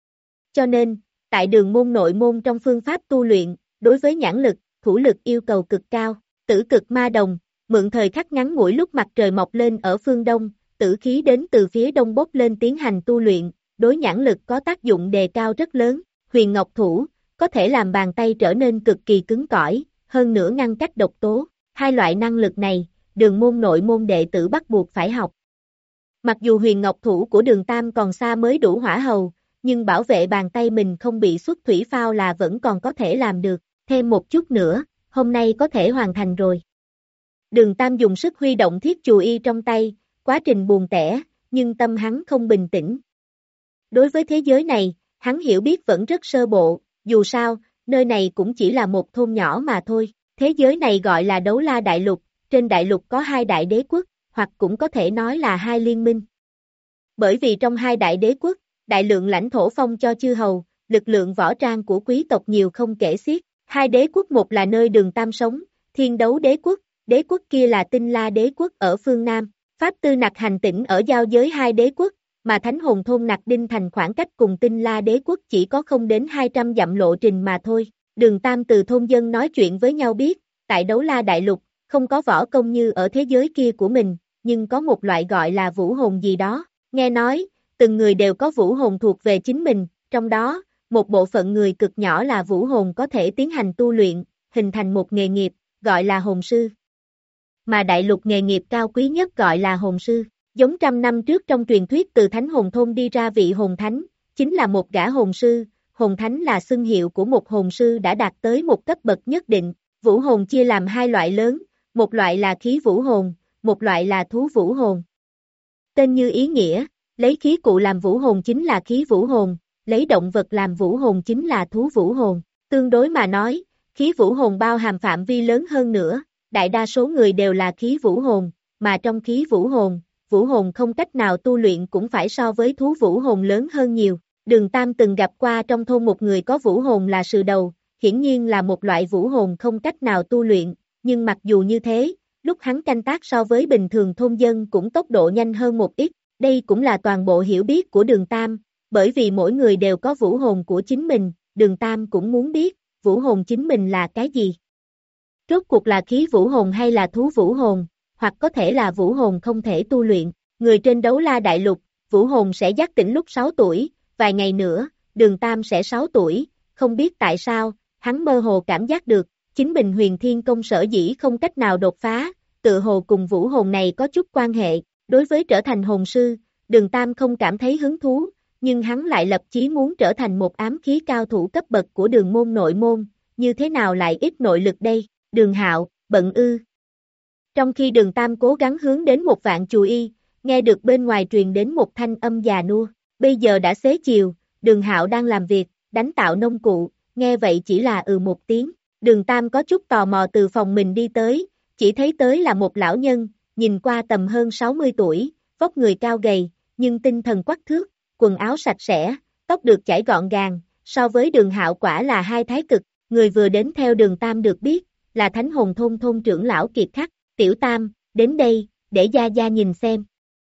Speaker 2: Cho nên, tại đường môn nội môn trong phương pháp tu luyện, đối với nhãn lực, thủ lực yêu cầu cực cao, tử cực ma đồng, mượn thời khắc ngắn ngủi lúc mặt trời mọc lên ở phương đông, tử khí đến từ phía đông bốc lên tiến hành tu luyện, đối nhãn lực có tác dụng đề cao rất lớn, huyền ngọc thủ, có thể làm bàn tay trở nên cực kỳ cứng cỏi, hơn nữa ngăn cách độc tố, hai loại năng lực này, đường môn nội môn đệ tử bắt buộc phải học. Mặc dù huyền ngọc thủ của Đường Tam còn xa mới đủ hỏa hầu, nhưng bảo vệ bàn tay mình không bị xuất thủy phao là vẫn còn có thể làm được, thêm một chút nữa, hôm nay có thể hoàn thành rồi. Đường Tam dùng sức huy động thiết chù y trong tay, quá trình buồn tẻ, nhưng tâm hắn không bình tĩnh. Đối với thế giới này, hắn hiểu biết vẫn rất sơ bộ, dù sao, nơi này cũng chỉ là một thôn nhỏ mà thôi. Thế giới này gọi là Đấu La Đại Lục, trên đại lục có hai đại đế quốc, hoặc cũng có thể nói là hai liên minh. Bởi vì trong hai đại đế quốc, đại lượng lãnh thổ phong cho chư hầu, lực lượng võ trang của quý tộc nhiều không kể xiết. Hai đế quốc một là nơi Đường Tam sống, Thiên Đấu đế quốc, đế quốc kia là Tinh La đế quốc ở phương Nam. Pháp Tư Nặc hành tỉnh ở giao giới hai đế quốc, mà Thánh Hồn thôn Nặc Đinh Thành khoảng cách cùng Tinh La đế quốc chỉ có không đến hai trăm dặm lộ trình mà thôi. Đường Tam từ thôn dân nói chuyện với nhau biết, tại Đấu La Đại Lục, không có võ công như ở thế giới kia của mình, nhưng có một loại gọi là vũ hồn gì đó. Nghe nói, từng người đều có vũ hồn thuộc về chính mình, trong đó, một bộ phận người cực nhỏ là vũ hồn có thể tiến hành tu luyện, hình thành một nghề nghiệp, gọi là hồn sư. Mà đại lục nghề nghiệp cao quý nhất gọi là hồn sư. Giống trăm năm trước trong truyền thuyết từ Thánh Hồn thôn đi ra vị hồn thánh, chính là một gã hồn sư, hồn thánh là xưng hiệu của một hồn sư đã đạt tới một cấp bậc nhất định. Vũ hồn chia làm hai loại lớn, một loại là khí vũ hồn, một loại là thú vũ hồn. Tên như ý nghĩa, lấy khí cụ làm vũ hồn chính là khí vũ hồn, lấy động vật làm vũ hồn chính là thú vũ hồn. Tương đối mà nói, khí vũ hồn bao hàm phạm vi lớn hơn nữa, đại đa số người đều là khí vũ hồn, mà trong khí vũ hồn, vũ hồn không cách nào tu luyện cũng phải so với thú vũ hồn lớn hơn nhiều. Đường Tam từng gặp qua trong thôn một người có vũ hồn là sừ đầu, hiển nhiên là một loại vũ hồn không cách nào tu luyện, nhưng mặc dù như thế, lúc hắn canh tác so với bình thường thôn dân cũng tốc độ nhanh hơn một ít, đây cũng là toàn bộ hiểu biết của Đường Tam, bởi vì mỗi người đều có vũ hồn của chính mình, Đường Tam cũng muốn biết, vũ hồn chính mình là cái gì. Rốt cuộc là khí vũ hồn hay là thú vũ hồn, hoặc có thể là vũ hồn không thể tu luyện, người trên Đấu La Đại Lục, vũ hồn sẽ giác tỉnh lúc sáu tuổi, vài ngày nữa, Đường Tam sẽ sáu tuổi, không biết tại sao, hắn mơ hồ cảm giác được, chính mình huyền thiên công sở dĩ không cách nào đột phá, tự hồ cùng vũ hồn này có chút quan hệ, đối với trở thành hồn sư, Đường Tam không cảm thấy hứng thú, nhưng hắn lại lập chí muốn trở thành một ám khí cao thủ cấp bậc của đường môn nội môn, như thế nào lại ít nội lực đây, Đường Hạo, bận ư. Trong khi Đường Tam cố gắng hướng đến một vạn chù y, nghe được bên ngoài truyền đến một thanh âm già nua, bây giờ đã xế chiều, Đường Hạo đang làm việc, đánh tạo nông cụ, nghe vậy chỉ là ừ một tiếng, Đường Tam có chút tò mò từ phòng mình đi tới, chỉ thấy tới là một lão nhân, nhìn qua tầm hơn sáu mươi tuổi, vóc người cao gầy, nhưng tinh thần quắc thước, quần áo sạch sẽ, tóc được chải gọn gàng, so với Đường Hạo quả là hai thái cực, người vừa đến theo Đường Tam được biết, là Thánh Hồn thôn thôn trưởng lão Kiệt Khắc, Tiểu Tam, đến đây, để gia gia nhìn xem.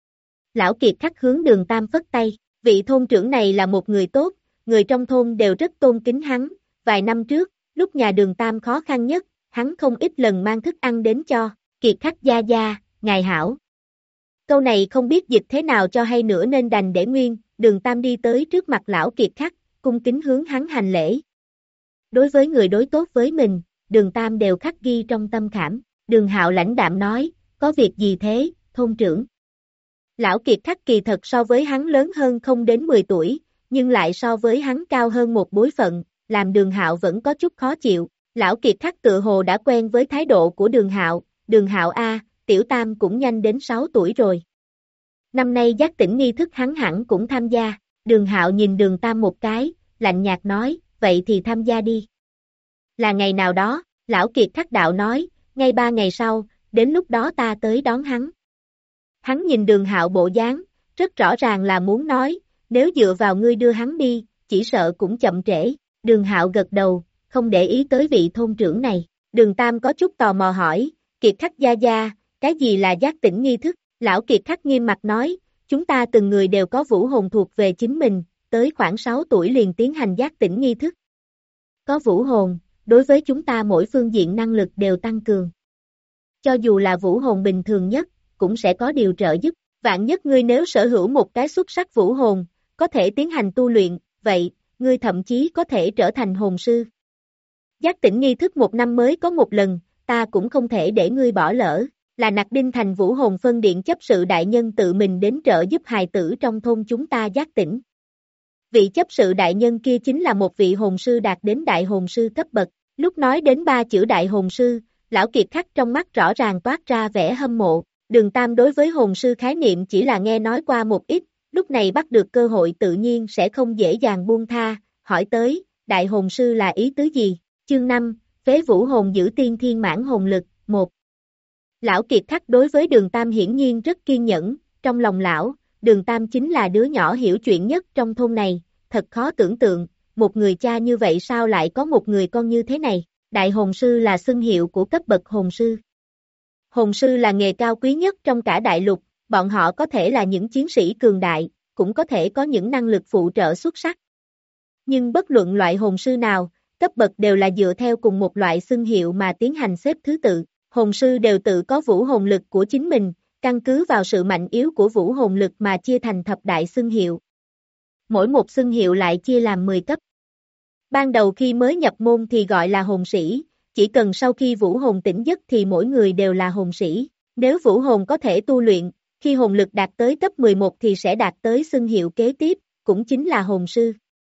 Speaker 2: Lão Kiệt Khắc hướng Đường Tam phất tay, vị thôn trưởng này là một người tốt, người trong thôn đều rất tôn kính hắn, vài năm trước, lúc nhà Đường Tam khó khăn nhất, hắn không ít lần mang thức ăn đến cho, Kiệt Khắc gia gia, ngài hảo. Câu này không biết dịch thế nào cho hay nữa nên đành để nguyên, Đường Tam đi tới trước mặt lão Kiệt Khắc, cung kính hướng hắn hành lễ. Đối với người đối tốt với mình, Đường Tam đều khắc ghi trong tâm khảm, Đường Hạo lãnh đạm nói, có việc gì thế, thôn trưởng. Lão Kiệt Khắc kỳ thật so với hắn lớn hơn không đến mười tuổi, nhưng lại so với hắn cao hơn một bối phận, làm Đường Hạo vẫn có chút khó chịu. Lão Kiệt Khắc tự hồ đã quen với thái độ của Đường Hạo, Đường Hạo a, Tiểu Tam cũng nhanh đến sáu tuổi rồi. Năm nay giác tỉnh nghi thức hắn hẳn cũng tham gia, Đường Hạo nhìn Đường Tam một cái, lạnh nhạt nói, vậy thì tham gia đi. Là ngày nào đó, Lão Kiệt Khắc đạo nói, ngay ba ngày sau, đến lúc đó ta tới đón hắn. Hắn nhìn Đường Hạo bộ dáng, rất rõ ràng là muốn nói, nếu dựa vào ngươi đưa hắn đi, chỉ sợ cũng chậm trễ. Đường Hạo gật đầu, không để ý tới vị thôn trưởng này. Đường Tam có chút tò mò hỏi, Kiệt Khắc gia gia, cái gì là giác tỉnh nghi thức? Lão Kiệt Khắc nghiêm mặt nói, chúng ta từng người đều có vũ hồn thuộc về chính mình, tới khoảng sáu tuổi liền tiến hành giác tỉnh nghi thức. Có vũ hồn, đối với chúng ta mỗi phương diện năng lực đều tăng cường. Cho dù là vũ hồn bình thường nhất, cũng sẽ có điều trợ giúp. Vạn nhất ngươi nếu sở hữu một cái xuất sắc vũ hồn, có thể tiến hành tu luyện, vậy, ngươi thậm chí có thể trở thành hồn sư. Giác tỉnh nghi thức một năm mới có một lần, ta cũng không thể để ngươi bỏ lỡ, là Nặc Đinh Thành vũ hồn phân điện chấp sự đại nhân tự mình đến trợ giúp hài tử trong thôn chúng ta giác tỉnh. Vị chấp sự đại nhân kia chính là một vị hồn sư đạt đến đại hồn sư cấp bậc, lúc nói đến ba chữ đại hồn sư, Lão Kiệt Khắc trong mắt rõ ràng toát ra vẻ hâm mộ. Đường Tam đối với hồn sư khái niệm chỉ là nghe nói qua một ít, lúc này bắt được cơ hội tự nhiên sẽ không dễ dàng buông tha, hỏi tới, đại hồn sư là ý tứ gì? Chương năm, phế vũ hồn giữ tiên thiên mãn hồn lực, một. Lão Kiệt Khắc đối với Đường Tam hiển nhiên rất kiên nhẫn, trong lòng lão, Đường Tam chính là đứa nhỏ hiểu chuyện nhất trong thôn này, thật khó tưởng tượng, một người cha như vậy sao lại có một người con như thế này. Đại hồn sư là xưng hiệu của cấp bậc hồn sư. Hồn sư là nghề cao quý nhất trong cả đại lục, bọn họ có thể là những chiến sĩ cường đại, cũng có thể có những năng lực phụ trợ xuất sắc. Nhưng bất luận loại hồn sư nào, cấp bậc đều là dựa theo cùng một loại xưng hiệu mà tiến hành xếp thứ tự. Hồn sư đều tự có vũ hồn lực của chính mình, căn cứ vào sự mạnh yếu của vũ hồn lực mà chia thành thập đại xưng hiệu. Mỗi một xưng hiệu lại chia làm mười cấp. Ban đầu khi mới nhập môn thì gọi là hồn sĩ, chỉ cần sau khi vũ hồn tỉnh giấc thì mỗi người đều là hồn sĩ. Nếu vũ hồn có thể tu luyện, khi hồn lực đạt tới cấp mười một thì sẽ đạt tới xưng hiệu kế tiếp, cũng chính là hồn sư.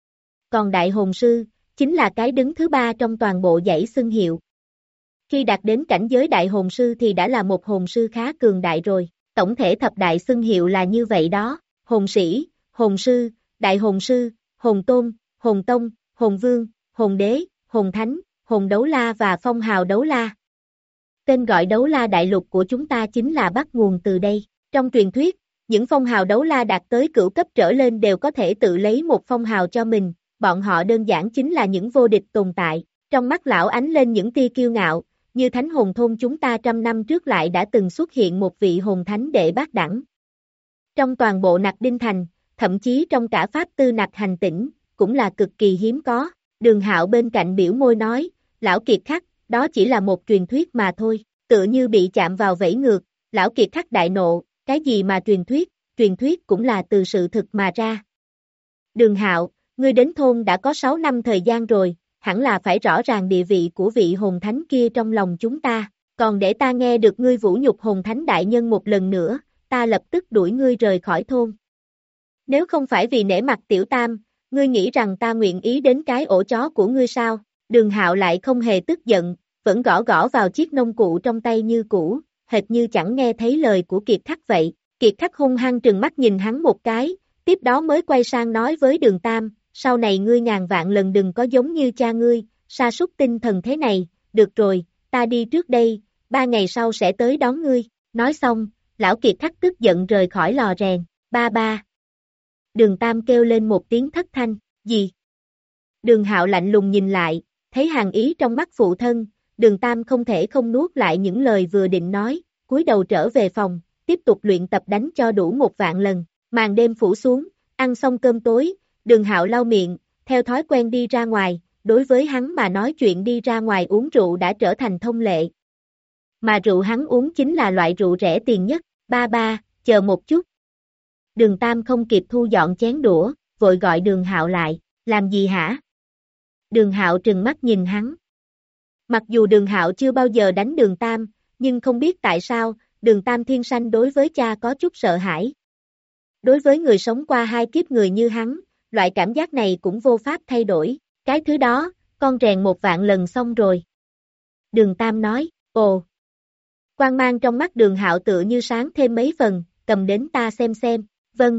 Speaker 2: Còn đại hồn sư, chính là cái đứng thứ ba trong toàn bộ dãy xưng hiệu. Khi đạt đến cảnh giới đại hồn sư thì đã là một hồn sư khá cường đại rồi. Tổng thể thập đại xưng hiệu là như vậy đó, hồn sĩ, hồn sư, đại hồn sư, hồn tôn, hồn tông, hồn vương, hồn đế, hồn thánh, hồn đấu la và phong hào đấu la. Tên gọi đấu la đại lục của chúng ta chính là bắt nguồn từ đây. Trong truyền thuyết, những phong hào đấu la đạt tới cửu cấp trở lên đều có thể tự lấy một phong hào cho mình, bọn họ đơn giản chính là những vô địch tồn tại. Trong mắt lão ánh lên những tia kiêu ngạo, như thánh hồn thôn chúng ta trăm năm trước lại đã từng xuất hiện một vị hồn thánh đệ bát đẳng. Trong toàn bộ Nặc Đinh Thành, thậm chí trong cả pháp tư Nặc Hành Tỉnh, cũng là cực kỳ hiếm có. Đường Hạo bên cạnh biểu môi nói, lão Kiệt Khắc, đó chỉ là một truyền thuyết mà thôi, tựa như bị chạm vào vẫy ngược, lão Kiệt Khắc đại nộ, cái gì mà truyền thuyết, truyền thuyết cũng là từ sự thực mà ra. Đường Hạo, ngươi đến thôn đã có sáu năm thời gian rồi, hẳn là phải rõ ràng địa vị của vị hồn thánh kia trong lòng chúng ta, còn để ta nghe được ngươi vũ nhục hồn thánh đại nhân một lần nữa, ta lập tức đuổi ngươi rời khỏi thôn. Nếu không phải vì nể mặt tiểu tam, ngươi nghĩ rằng ta nguyện ý đến cái ổ chó của ngươi sao? Đường Hạo lại không hề tức giận, vẫn gõ gõ vào chiếc nông cụ trong tay như cũ, hệt như chẳng nghe thấy lời của Kiệt Khắc vậy. Kiệt Khắc hung hăng trừng mắt nhìn hắn một cái, tiếp đó mới quay sang nói với Đường Tam, sau này ngươi ngàn vạn lần đừng có giống như cha ngươi, sa sút tinh thần thế này, được rồi, ta đi trước đây, ba ngày sau sẽ tới đón ngươi. Nói xong, lão Kiệt Khắc tức giận rời khỏi lò rèn, ba ba. Đường Tam kêu lên một tiếng thất thanh, gì? Đường Hạo lạnh lùng nhìn lại, thấy hàng ý trong mắt phụ thân, Đường Tam không thể không nuốt lại những lời vừa định nói, cúi đầu trở về phòng, tiếp tục luyện tập đánh cho đủ một vạn lần. Màn đêm phủ xuống, ăn xong cơm tối, Đường Hạo lau miệng, theo thói quen đi ra ngoài, đối với hắn mà nói chuyện đi ra ngoài uống rượu đã trở thành thông lệ. Mà rượu hắn uống chính là loại rượu rẻ tiền nhất, ba ba, chờ một chút. Đường Tam không kịp thu dọn chén đũa, vội gọi Đường Hạo lại, làm gì hả? Đường Hạo trừng mắt nhìn hắn. Mặc dù Đường Hạo chưa bao giờ đánh Đường Tam, nhưng không biết tại sao, Đường Tam thiên sanh đối với cha có chút sợ hãi. Đối với người sống qua hai kiếp người như hắn, loại cảm giác này cũng vô pháp thay đổi, cái thứ đó, con rèn một vạn lần xong rồi. Đường Tam nói, ồ. Quang mang trong mắt Đường Hạo tựa như sáng thêm mấy phần, cầm đến ta xem xem, vâng.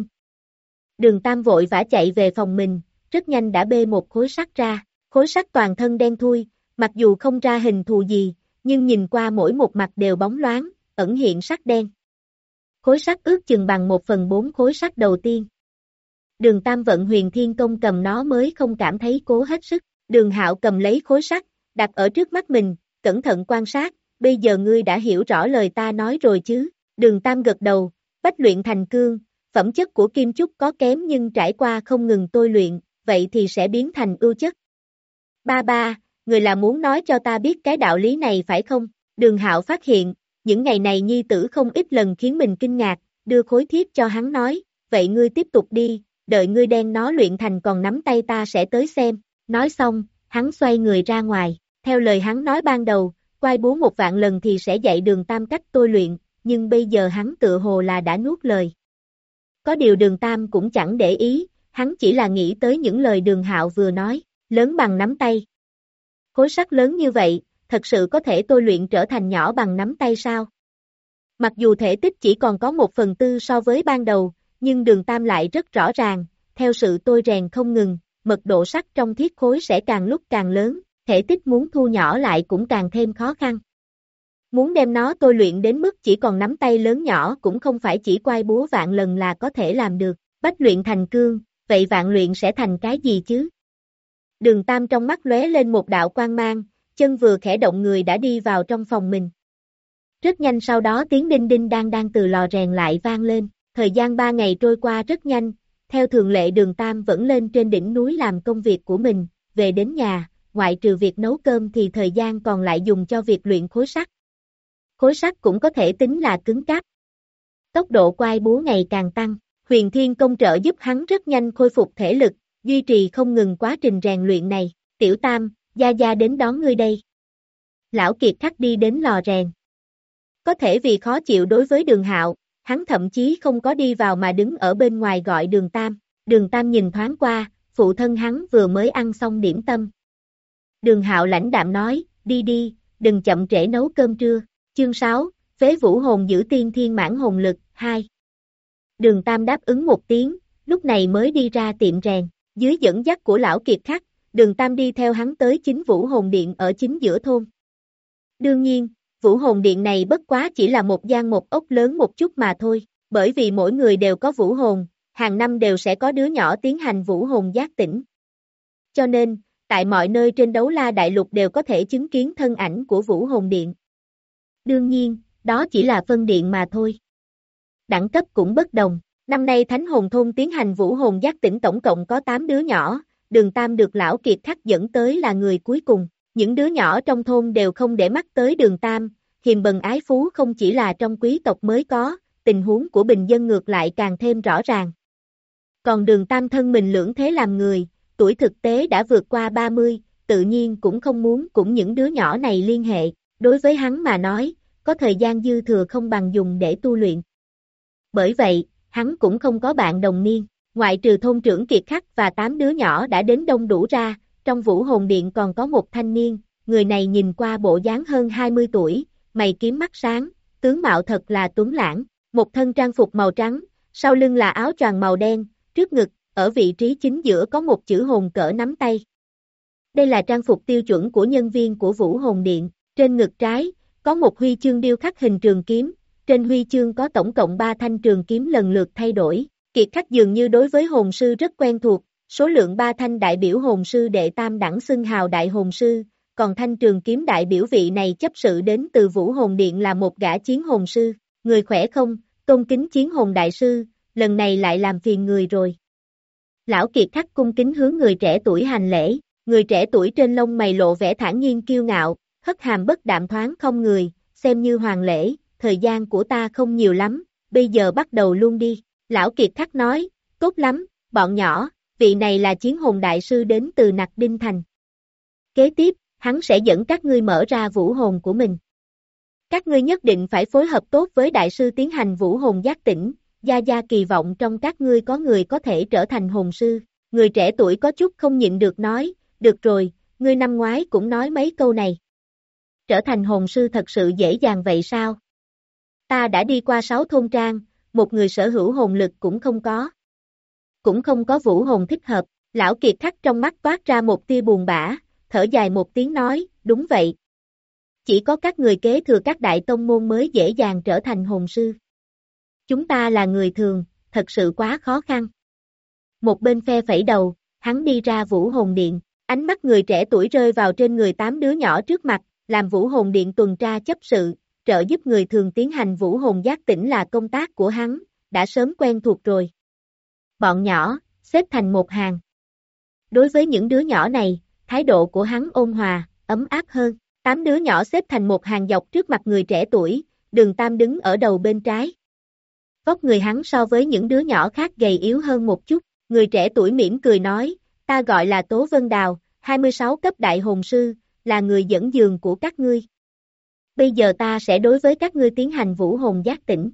Speaker 2: Đường Tam vội vã chạy về phòng mình, rất nhanh đã bê một khối sắt ra, khối sắt toàn thân đen thui, mặc dù không ra hình thù gì, nhưng nhìn qua mỗi một mặt đều bóng loáng, ẩn hiện sắc đen. Khối sắt ước chừng bằng một phần bốn khối sắt đầu tiên. Đường Tam vận huyền thiên công cầm nó mới không cảm thấy cố hết sức. Đường Hạo cầm lấy khối sắt, đặt ở trước mắt mình, cẩn thận quan sát, bây giờ ngươi đã hiểu rõ lời ta nói rồi chứ. Đường Tam gật đầu, bách luyện thành cương, phẩm chất của kim chúc có kém nhưng trải qua không ngừng tôi luyện, vậy thì sẽ biến thành ưu chất. Ba ba, người là muốn nói cho ta biết cái đạo lý này phải không? Đường Hạo phát hiện, những ngày này nhi tử không ít lần khiến mình kinh ngạc, đưa khối thiếp cho hắn nói, vậy ngươi tiếp tục đi, đợi ngươi đem nó luyện thành còn nắm tay ta sẽ tới xem. Nói xong, hắn xoay người ra ngoài, theo lời hắn nói ban đầu, quay búa một vạn lần thì sẽ dạy Đường Tam cách tôi luyện, nhưng bây giờ hắn tự hồ là đã nuốt lời. Có điều Đường Tam cũng chẳng để ý, hắn chỉ là nghĩ tới những lời Đường Hạo vừa nói, lớn bằng nắm tay. Khối sắt lớn như vậy, thật sự có thể tôi luyện trở thành nhỏ bằng nắm tay sao? Mặc dù thể tích chỉ còn có một phần tư so với ban đầu, nhưng Đường Tam lại rất rõ ràng, theo sự tôi rèn không ngừng, mật độ sắt trong thiết khối sẽ càng lúc càng lớn, thể tích muốn thu nhỏ lại cũng càng thêm khó khăn. Muốn đem nó tôi luyện đến mức chỉ còn nắm tay lớn nhỏ cũng không phải chỉ quay búa vạn lần là có thể làm được. Bách luyện thành cương, vậy vạn luyện sẽ thành cái gì chứ? Đường Tam trong mắt lóe lên một đạo quang mang, chân vừa khẽ động người đã đi vào trong phòng mình. Rất nhanh sau đó tiếng đinh đinh đang đang từ lò rèn lại vang lên, thời gian ba ngày trôi qua rất nhanh, theo thường lệ Đường Tam vẫn lên trên đỉnh núi làm công việc của mình, về đến nhà, ngoại trừ việc nấu cơm thì thời gian còn lại dùng cho việc luyện khối sắt. Khối sắt cũng có thể tính là cứng cáp. Tốc độ quay búa ngày càng tăng, Huyền Thiên Công trợ giúp hắn rất nhanh khôi phục thể lực, duy trì không ngừng quá trình rèn luyện này. Tiểu Tam, Gia Gia đến đón ngươi đây. Lão Kiệt Khắc đi đến lò rèn. Có thể vì khó chịu đối với Đường Hạo, hắn thậm chí không có đi vào mà đứng ở bên ngoài gọi Đường Tam. Đường Tam nhìn thoáng qua, phụ thân hắn vừa mới ăn xong điểm tâm. Đường Hạo lãnh đạm nói, đi đi, đừng chậm trễ nấu cơm trưa. Chương sáu, Phế Vũ Hồn giữ tiên thiên mãn hồn lực, hai. Đường Tam đáp ứng một tiếng, lúc này mới đi ra tiệm rèn, dưới dẫn dắt của lão Kiệt Khắc, Đường Tam đi theo hắn tới chính Vũ Hồn Điện ở chính giữa thôn. Đương nhiên, Vũ Hồn Điện này bất quá chỉ là một gian một ốc lớn một chút mà thôi, bởi vì mỗi người đều có vũ hồn, hàng năm đều sẽ có đứa nhỏ tiến hành vũ hồn giác tỉnh. Cho nên, tại mọi nơi trên Đấu La Đại Lục đều có thể chứng kiến thân ảnh của Vũ Hồn Điện. Đương nhiên, đó chỉ là phân điện mà thôi. Đẳng cấp cũng bất đồng. Năm nay Thánh Hồn Thôn tiến hành vũ hồn giác tỉnh tổng cộng có tám đứa nhỏ, Đường Tam được lão Kiệt Khắc dẫn tới là người cuối cùng. Những đứa nhỏ trong thôn đều không để mắt tới Đường Tam, hiềm bần ái phú không chỉ là trong quý tộc mới có, tình huống của bình dân ngược lại càng thêm rõ ràng. Còn Đường Tam thân mình lưỡng thế làm người, tuổi thực tế đã vượt qua ba mươi, tự nhiên cũng không muốn cùng những đứa nhỏ này liên hệ, đối với hắn mà nói, có thời gian dư thừa không bằng dùng để tu luyện. Bởi vậy, hắn cũng không có bạn đồng niên, ngoại trừ thôn trưởng Kiệt Khắc và tám đứa nhỏ đã đến đông đủ ra, trong Vũ Hồn Điện còn có một thanh niên, người này nhìn qua bộ dáng hơn hai mươi tuổi, mày kiếm mắt sáng, tướng mạo thật là tuấn lãng, một thân trang phục màu trắng, sau lưng là áo choàng màu đen, trước ngực, ở vị trí chính giữa có một chữ hồn cỡ nắm tay. Đây là trang phục tiêu chuẩn của nhân viên của Vũ Hồn Điện, trên ngực trái, có một huy chương điêu khắc hình trường kiếm, trên huy chương có tổng cộng ba thanh trường kiếm lần lượt thay đổi. Kiệt Khắc dường như đối với hồn sư rất quen thuộc, số lượng ba thanh đại biểu hồn sư đệ tam đẳng xưng hào đại hồn sư, còn thanh trường kiếm đại biểu vị này chấp sự đến từ Vũ Hồn Điện là một gã chiến hồn sư. Người khỏe không, tôn kính chiến hồn đại sư, lần này lại làm phiền người rồi. Lão Kiệt Khắc cung kính hướng người trẻ tuổi hành lễ, người trẻ tuổi trên lông mày lộ vẻ thản nhiên kiêu ngạo, hất hàm bất đạm thoáng không người, xem như hoàng lễ, thời gian của ta không nhiều lắm, bây giờ bắt đầu luôn đi. Lão Kiệt Khắc nói, tốt lắm, bọn nhỏ, vị này là chiến hồn đại sư đến từ Nặc Đinh Thành. Kế tiếp, hắn sẽ dẫn các ngươi mở ra vũ hồn của mình. Các ngươi nhất định phải phối hợp tốt với đại sư tiến hành vũ hồn giác tỉnh, Gia Gia kỳ vọng trong các ngươi có người có thể trở thành hồn sư. Người trẻ tuổi có chút không nhịn được nói, được rồi, ngươi năm ngoái cũng nói mấy câu này. Trở thành hồn sư thật sự dễ dàng vậy sao? Ta đã đi qua sáu thôn trang, một người sở hữu hồn lực cũng không có. Cũng không có vũ hồn thích hợp, lão Kiệt Khắc trong mắt toát ra một tia buồn bã, thở dài một tiếng nói, đúng vậy. Chỉ có các người kế thừa các đại tông môn mới dễ dàng trở thành hồn sư. Chúng ta là người thường, thật sự quá khó khăn. Một bên phe phẩy đầu, hắn đi ra Vũ Hồn Điện, ánh mắt người trẻ tuổi rơi vào trên người tám đứa nhỏ trước mặt, làm Vũ Hồn Điện tuần tra chấp sự, trợ giúp người thường tiến hành vũ hồn giác tỉnh là công tác của hắn, đã sớm quen thuộc rồi. Bọn nhỏ, xếp thành một hàng. Đối với những đứa nhỏ này, thái độ của hắn ôn hòa, ấm áp hơn. Tám đứa nhỏ xếp thành một hàng dọc trước mặt người trẻ tuổi, Đường Tam đứng ở đầu bên trái. Vóc người hắn so với những đứa nhỏ khác gầy yếu hơn một chút, người trẻ tuổi mỉm cười nói, ta gọi là Tố Vân Đào, hai mươi sáu cấp đại hồn sư, là người dẫn đường của các ngươi. Bây giờ ta sẽ đối với các ngươi tiến hành vũ hồn giác tỉnh.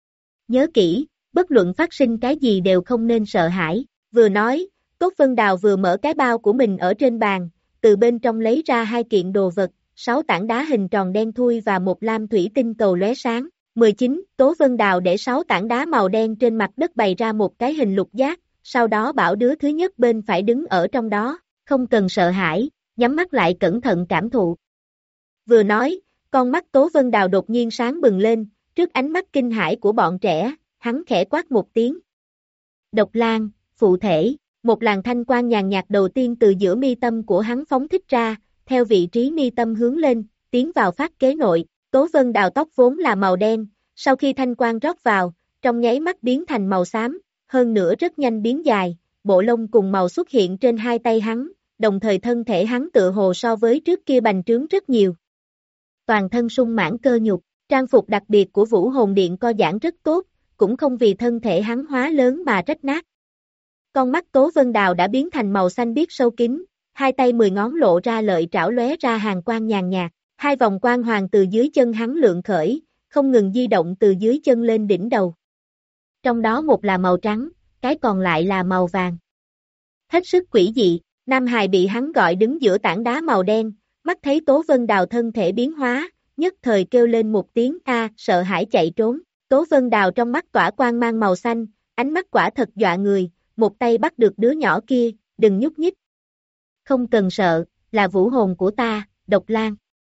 Speaker 2: Nhớ kỹ, bất luận phát sinh cái gì đều không nên sợ hãi. Vừa nói, Tốt Vân Đào vừa mở cái bao của mình ở trên bàn, từ bên trong lấy ra hai kiện đồ vật, sáu tảng đá hình tròn đen thui và một lam thủy tinh cầu lóe sáng. mười chín, Tố Vân Đào để sáu tảng đá màu đen trên mặt đất bày ra một cái hình lục giác, sau đó bảo đứa thứ nhất bên phải đứng ở trong đó, không cần sợ hãi, nhắm mắt lại cẩn thận cảm thụ. Vừa nói, Con mắt Tố Vân Đào đột nhiên sáng bừng lên, trước ánh mắt kinh hãi của bọn trẻ, hắn khẽ quát một tiếng. Độc Lang, phụ thể, một làn thanh quang nhàn nhạt đầu tiên từ giữa mi tâm của hắn phóng thích ra, theo vị trí mi tâm hướng lên, tiến vào phát kế nội. Tố Vân Đào tóc vốn là màu đen, sau khi thanh quang rót vào, trong nháy mắt biến thành màu xám, hơn nữa rất nhanh biến dài, bộ lông cùng màu xuất hiện trên hai tay hắn, đồng thời thân thể hắn tựa hồ so với trước kia bành trướng rất nhiều. Toàn thân sung mãn cơ nhục, trang phục đặc biệt của Vũ Hồn Điện co giãn rất tốt, cũng không vì thân thể hắn hóa lớn mà rách nát. Con mắt Tố Vân Đào đã biến thành màu xanh biếc sâu kín, hai tay mười ngón lộ ra lợi trảo lóe ra hàng quang nhàn nhạt, hai vòng quang hoàng từ dưới chân hắn lượn khởi, không ngừng di động từ dưới chân lên đỉnh đầu. Trong đó một là màu trắng, cái còn lại là màu vàng. Hết sức quỷ dị, Nam Hài bị hắn gọi đứng giữa tảng đá màu đen, mắt thấy Tố Vân Đào thân thể biến hóa, nhất thời kêu lên một tiếng a, sợ hãi chạy trốn. Tố Vân Đào trong mắt tỏa quang mang màu xanh, ánh mắt quả thật dọa người, một tay bắt được đứa nhỏ kia, đừng nhúc nhích. Không cần sợ, là vũ hồn của ta, Độc Lang.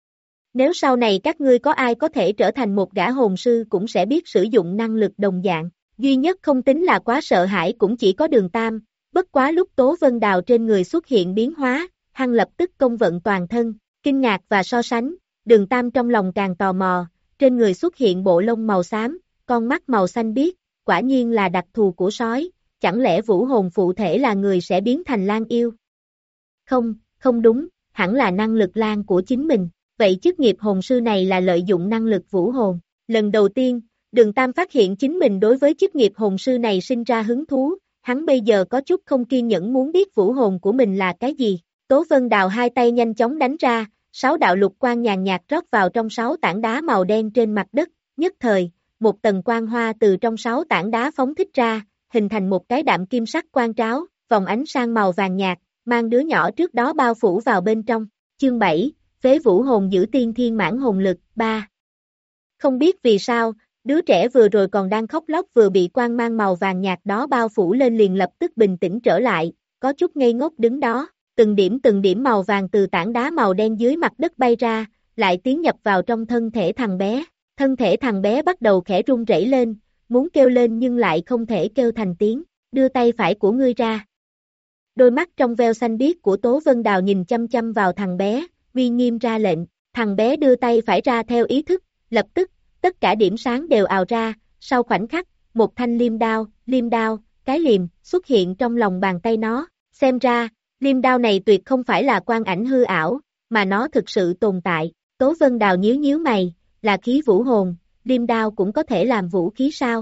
Speaker 2: Nếu sau này các ngươi có ai có thể trở thành một gã hồn sư cũng sẽ biết sử dụng năng lực đồng dạng. Duy nhất không tính là quá sợ hãi cũng chỉ có Đường Tam, bất quá lúc Tố Vân Đào trên người xuất hiện biến hóa, hắn lập tức công vận toàn thân, kinh ngạc và so sánh, Đường Tam trong lòng càng tò mò, trên người xuất hiện bộ lông màu xám, con mắt màu xanh biếc, quả nhiên là đặc thù của sói, chẳng lẽ vũ hồn phụ thể là người sẽ biến thành lang yêu? Không, không đúng, hẳn là năng lực lang của chính mình, vậy chức nghiệp hồn sư này là lợi dụng năng lực vũ hồn. Lần đầu tiên, Đường Tam phát hiện chính mình đối với chức nghiệp hồn sư này sinh ra hứng thú, hắn bây giờ có chút không kiên nhẫn muốn biết vũ hồn của mình là cái gì. Tố Vân Đào hai tay nhanh chóng đánh ra, sáu đạo lục quang nhàn nhạt rót vào trong sáu tảng đá màu đen trên mặt đất, nhất thời, một tầng quang hoa từ trong sáu tảng đá phóng thích ra, hình thành một cái đạm kim sắc quang tráo, vòng ánh sang màu vàng nhạt, mang đứa nhỏ trước đó bao phủ vào bên trong. Chương bảy, Phế Vũ Hồn giữ tiên thiên mãn hồn lực, ba. Không biết vì sao, đứa trẻ vừa rồi còn đang khóc lóc vừa bị quang mang màu vàng nhạt đó bao phủ lên liền lập tức bình tĩnh trở lại, có chút ngây ngốc đứng đó, từng điểm từng điểm màu vàng từ tảng đá màu đen dưới mặt đất bay ra, lại tiến nhập vào trong thân thể thằng bé. Thân thể thằng bé bắt đầu khẽ run rẩy lên, muốn kêu lên nhưng lại không thể kêu thành tiếng, đưa tay phải của ngươi ra. Đôi mắt trong veo xanh biếc của Tố Vân Đào nhìn chăm chăm vào thằng bé, uy nghiêm ra lệnh, thằng bé đưa tay phải ra theo ý thức, lập tức, tất cả điểm sáng đều ào ra, sau khoảnh khắc, một thanh liêm đao, liêm đao, cái liềm, xuất hiện trong lòng bàn tay nó, xem ra, liêm đao này tuyệt không phải là quang ảnh hư ảo, mà nó thực sự tồn tại. Tố Vân Đào nhíu nhíu mày, là khí vũ hồn, liêm đao cũng có thể làm vũ khí sao?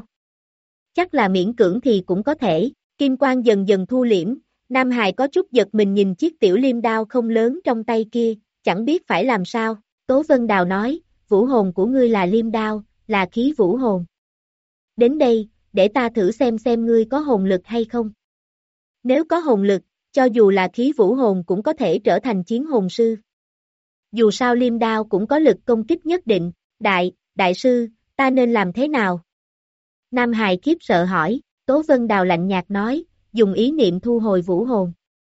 Speaker 2: Chắc là miễn cưỡng thì cũng có thể, kim quang dần dần thu liễm, Nam Hài có chút giật mình nhìn chiếc tiểu liêm đao không lớn trong tay kia, chẳng biết phải làm sao. Tố Vân Đào nói, vũ hồn của ngươi là liêm đao, là khí vũ hồn. Đến đây, để ta thử xem xem ngươi có hồn lực hay không. Nếu có hồn lực, cho dù là khí vũ hồn cũng có thể trở thành chiến hồn sư. Dù sao liêm đao cũng có lực công kích nhất định, đại, đại sư, ta nên làm thế nào? Nam Hài khiếp sợ hỏi, Tố Vân Đào lạnh nhạt nói, dùng ý niệm thu hồi vũ hồn.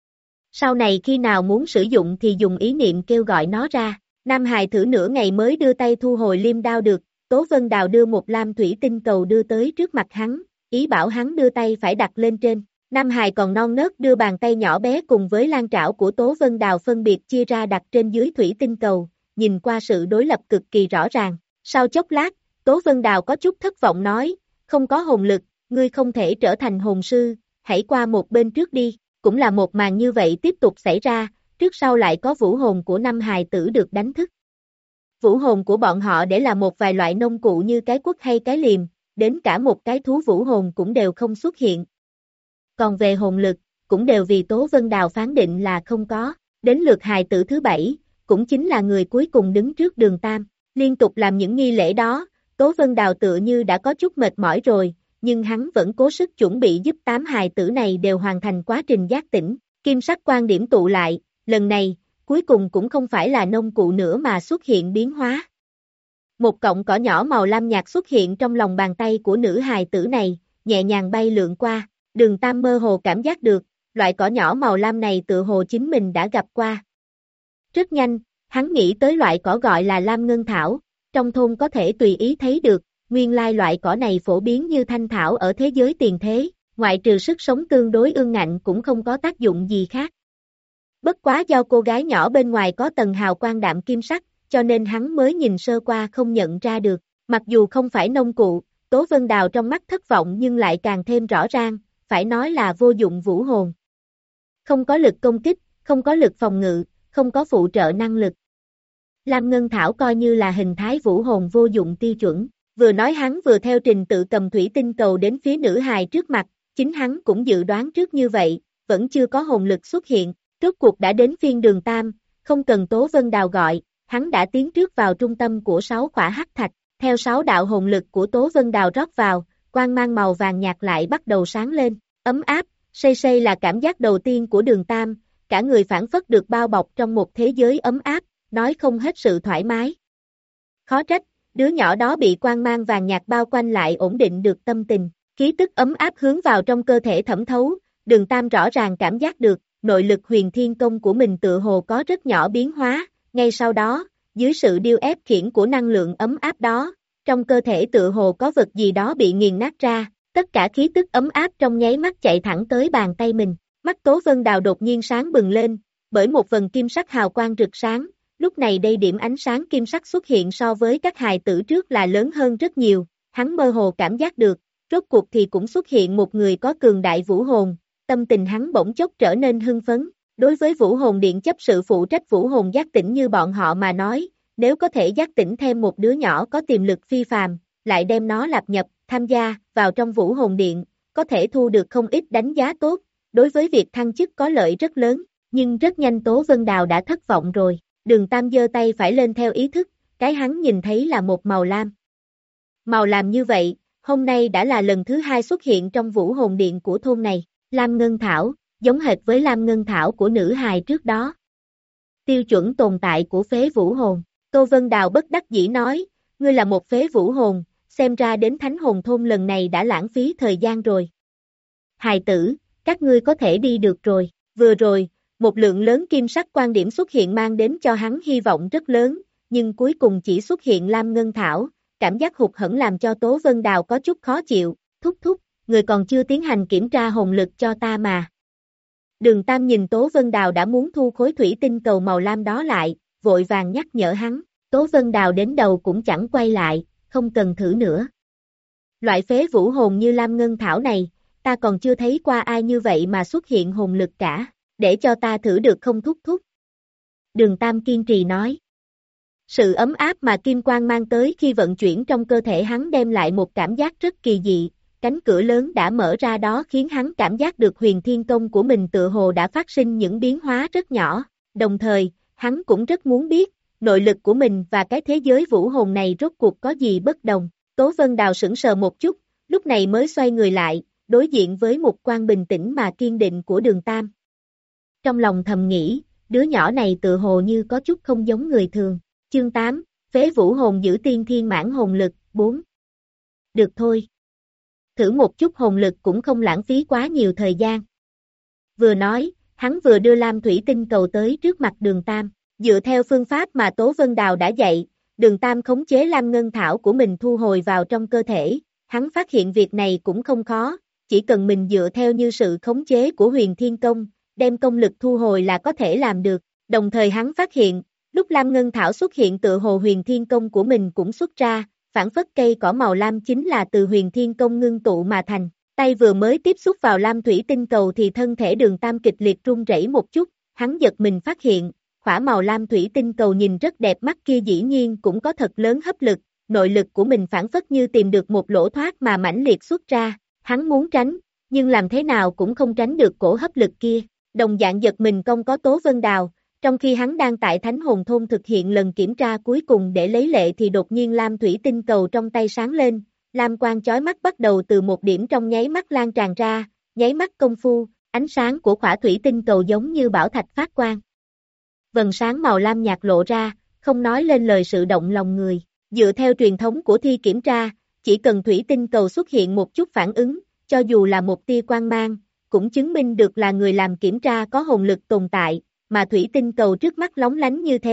Speaker 2: Sau này khi nào muốn sử dụng thì dùng ý niệm kêu gọi nó ra. Nam Hài thử nửa ngày mới đưa tay thu hồi liêm đao được, Tố Vân Đào đưa một lam thủy tinh cầu đưa tới trước mặt hắn, ý bảo hắn đưa tay phải đặt lên trên. Nam Hài còn non nớt đưa bàn tay nhỏ bé cùng với lan trảo của Tố Vân Đào phân biệt chia ra đặt trên dưới thủy tinh cầu, nhìn qua sự đối lập cực kỳ rõ ràng. Sau chốc lát, Tố Vân Đào có chút thất vọng nói, không có hồn lực, ngươi không thể trở thành hồn sư, hãy qua một bên trước đi. Cũng là một màn như vậy tiếp tục xảy ra, trước sau lại có vũ hồn của năm hài tử được đánh thức. Vũ hồn của bọn họ để là một vài loại nông cụ như cái quất hay cái liềm, đến cả một cái thú vũ hồn cũng đều không xuất hiện. Còn về hồn lực, cũng đều vì Tố Vân Đào phán định là không có. Đến lượt hài tử thứ bảy, cũng chính là người cuối cùng đứng trước Đường Tam, liên tục làm những nghi lễ đó, Tố Vân Đào tựa như đã có chút mệt mỏi rồi, nhưng hắn vẫn cố sức chuẩn bị giúp tám hài tử này đều hoàn thành quá trình giác tỉnh. Kim sắc quan điểm tụ lại, lần này, cuối cùng cũng không phải là nông cụ nữa mà xuất hiện biến hóa. Một cọng cỏ nhỏ màu lam nhạt xuất hiện trong lòng bàn tay của nữ hài tử này, nhẹ nhàng bay lượn qua. Đường Tam mơ hồ cảm giác được, loại cỏ nhỏ màu lam này tựa hồ chính mình đã gặp qua. Rất nhanh, Hắn nghĩ tới loại cỏ gọi là lam ngân thảo, trong thôn có thể tùy ý thấy được, nguyên lai loại cỏ này phổ biến như thanh thảo ở thế giới tiền thế, ngoại trừ sức sống tương đối ương ngạnh cũng không có tác dụng gì khác. Bất quá do cô gái nhỏ bên ngoài có tầng hào quang đạm kim sắc, cho nên hắn mới nhìn sơ qua không nhận ra được, mặc dù không phải nông cụ, Tố Vân Đào trong mắt thất vọng nhưng lại càng thêm rõ ràng, phải nói là vô dụng vũ hồn. Không có lực công kích, không có lực phòng ngự, không có phụ trợ năng lực. Lam Ngân Thảo coi như là hình thái vũ hồn vô dụng tiêu chuẩn, vừa nói hắn vừa theo trình tự cầm thủy tinh cầu đến phía nữ hài trước mặt, chính hắn cũng dự đoán trước như vậy, vẫn chưa có hồn lực xuất hiện, rốt cuộc đã đến phiên Đường Tam, không cần Tố Vân Đào gọi, hắn đã tiến trước vào trung tâm của sáu khỏa hắc thạch, theo sáu đạo hồn lực của Tố Vân Đào rót vào, quang mang màu vàng nhạt lại bắt đầu sáng lên, ấm áp, say say là cảm giác đầu tiên của Đường Tam, cả người phản phất được bao bọc trong một thế giới ấm áp, nói không hết sự thoải mái. Khó trách, đứa nhỏ đó bị quang mang vàng nhạt bao quanh lại ổn định được tâm tình, khí tức ấm áp hướng vào trong cơ thể thẩm thấu, Đường Tam rõ ràng cảm giác được, nội lực huyền thiên công của mình tựa hồ có rất nhỏ biến hóa, ngay sau đó, dưới sự điêu ép khiển của năng lượng ấm áp đó, trong cơ thể tựa hồ có vật gì đó bị nghiền nát ra, tất cả khí tức ấm áp trong nháy mắt chạy thẳng tới bàn tay mình, mắt Tố Vân Đào đột nhiên sáng bừng lên, bởi một vần kim sắc hào quang rực sáng, lúc này đây điểm ánh sáng kim sắc xuất hiện so với các hài tử trước là lớn hơn rất nhiều, hắn mơ hồ cảm giác được, rốt cuộc thì cũng xuất hiện một người có cường đại vũ hồn, tâm tình hắn bỗng chốc trở nên hưng phấn. Đối với vũ hồn điện chấp sự phụ trách vũ hồn giác tỉnh như bọn họ mà nói, nếu có thể giác tỉnh thêm một đứa nhỏ có tiềm lực phi phàm, lại đem nó lạp nhập, tham gia vào trong vũ hồn điện, có thể thu được không ít đánh giá tốt, đối với việc thăng chức có lợi rất lớn, nhưng rất nhanh Tố Vân Đào đã thất vọng rồi, Đường Tam giơ tay phải lên theo ý thức, cái hắn nhìn thấy là một màu lam. Màu lam như vậy, hôm nay đã là lần thứ hai xuất hiện trong vũ hồn điện của thôn này, Lam Ngân Thảo, giống hệt với Lam Ngân Thảo của nữ hài trước đó. Tiêu chuẩn tồn tại của phế vũ hồn, Tô Vân Đào bất đắc dĩ nói, ngươi là một phế vũ hồn, xem ra đến thánh hồn thôn lần này đã lãng phí thời gian rồi. Hài tử, các ngươi có thể đi được rồi, vừa rồi, một lượng lớn kim sắc quan điểm xuất hiện mang đến cho hắn hy vọng rất lớn, nhưng cuối cùng chỉ xuất hiện Lam Ngân Thảo, cảm giác hụt hẫng làm cho Tố Vân Đào có chút khó chịu, thúc thúc, người còn chưa tiến hành kiểm tra hồn lực cho ta mà. Đường Tam nhìn Tố Vân Đào đã muốn thu khối thủy tinh cầu màu lam đó lại, vội vàng nhắc nhở hắn, Tố Vân Đào đến đầu cũng chẳng quay lại, không cần thử nữa. Loại phế vũ hồn như Lam Ngân Thảo này, ta còn chưa thấy qua ai như vậy mà xuất hiện hồn lực cả, để cho ta thử được không thúc thúc. Đường Tam kiên trì nói. Sự ấm áp mà kim quang mang tới khi vận chuyển trong cơ thể hắn đem lại một cảm giác rất kỳ dị, cánh cửa lớn đã mở ra đó khiến hắn cảm giác được huyền thiên công của mình tựa hồ đã phát sinh những biến hóa rất nhỏ, đồng thời, hắn cũng rất muốn biết, nội lực của mình và cái thế giới vũ hồn này rốt cuộc có gì bất đồng. Tố Vân Đào sững sờ một chút, lúc này mới xoay người lại, đối diện với một quan bình tĩnh mà kiên định của Đường Tam. Trong lòng thầm nghĩ, đứa nhỏ này tựa hồ như có chút không giống người thường. Chương tám, phế vũ hồn giữ tiên thiên mãn hồn lực, bốn. Được thôi. Thử một chút hồn lực cũng không lãng phí quá nhiều thời gian. Vừa nói, hắn vừa đưa lam thủy tinh cầu tới trước mặt Đường Tam, dựa theo phương pháp mà Tố Vân Đào đã dạy, Đường Tam khống chế lam ngân thảo của mình thu hồi vào trong cơ thể, hắn phát hiện việc này cũng không khó, chỉ cần mình dựa theo như sự khống chế của huyền thiên công, đem công lực thu hồi là có thể làm được, đồng thời hắn phát hiện, lúc lam ngân thảo xuất hiện tựa hồ huyền thiên công của mình cũng xuất ra, phản phất cây cỏ màu lam chính là từ huyền thiên công ngưng tụ mà thành, tay vừa mới tiếp xúc vào lam thủy tinh cầu thì thân thể Đường Tam kịch liệt run rẩy một chút, hắn giật mình phát hiện, khỏa màu lam thủy tinh cầu nhìn rất đẹp mắt kia dĩ nhiên cũng có thật lớn hấp lực, nội lực của mình phản phất như tìm được một lỗ thoát mà mãnh liệt xuất ra, hắn muốn tránh, nhưng làm thế nào cũng không tránh được cổ hấp lực kia, đồng dạng giật mình không có Tố Vân Đào. Trong khi hắn đang tại Thánh Hồn Thôn thực hiện lần kiểm tra cuối cùng để lấy lệ thì đột nhiên lam thủy tinh cầu trong tay sáng lên, lam quang chói mắt bắt đầu từ một điểm trong nháy mắt lan tràn ra, nháy mắt công phu, ánh sáng của khỏa thủy tinh cầu giống như bảo thạch phát quang. Vầng sáng màu lam nhạt lộ ra, không nói lên lời sự động lòng người, dựa theo truyền thống của thi kiểm tra, chỉ cần thủy tinh cầu xuất hiện một chút phản ứng, cho dù là một tia quang mang, cũng chứng minh được là người làm kiểm tra có hồn lực tồn tại. Mà thủy tinh cầu trước mắt lóng lánh như thế,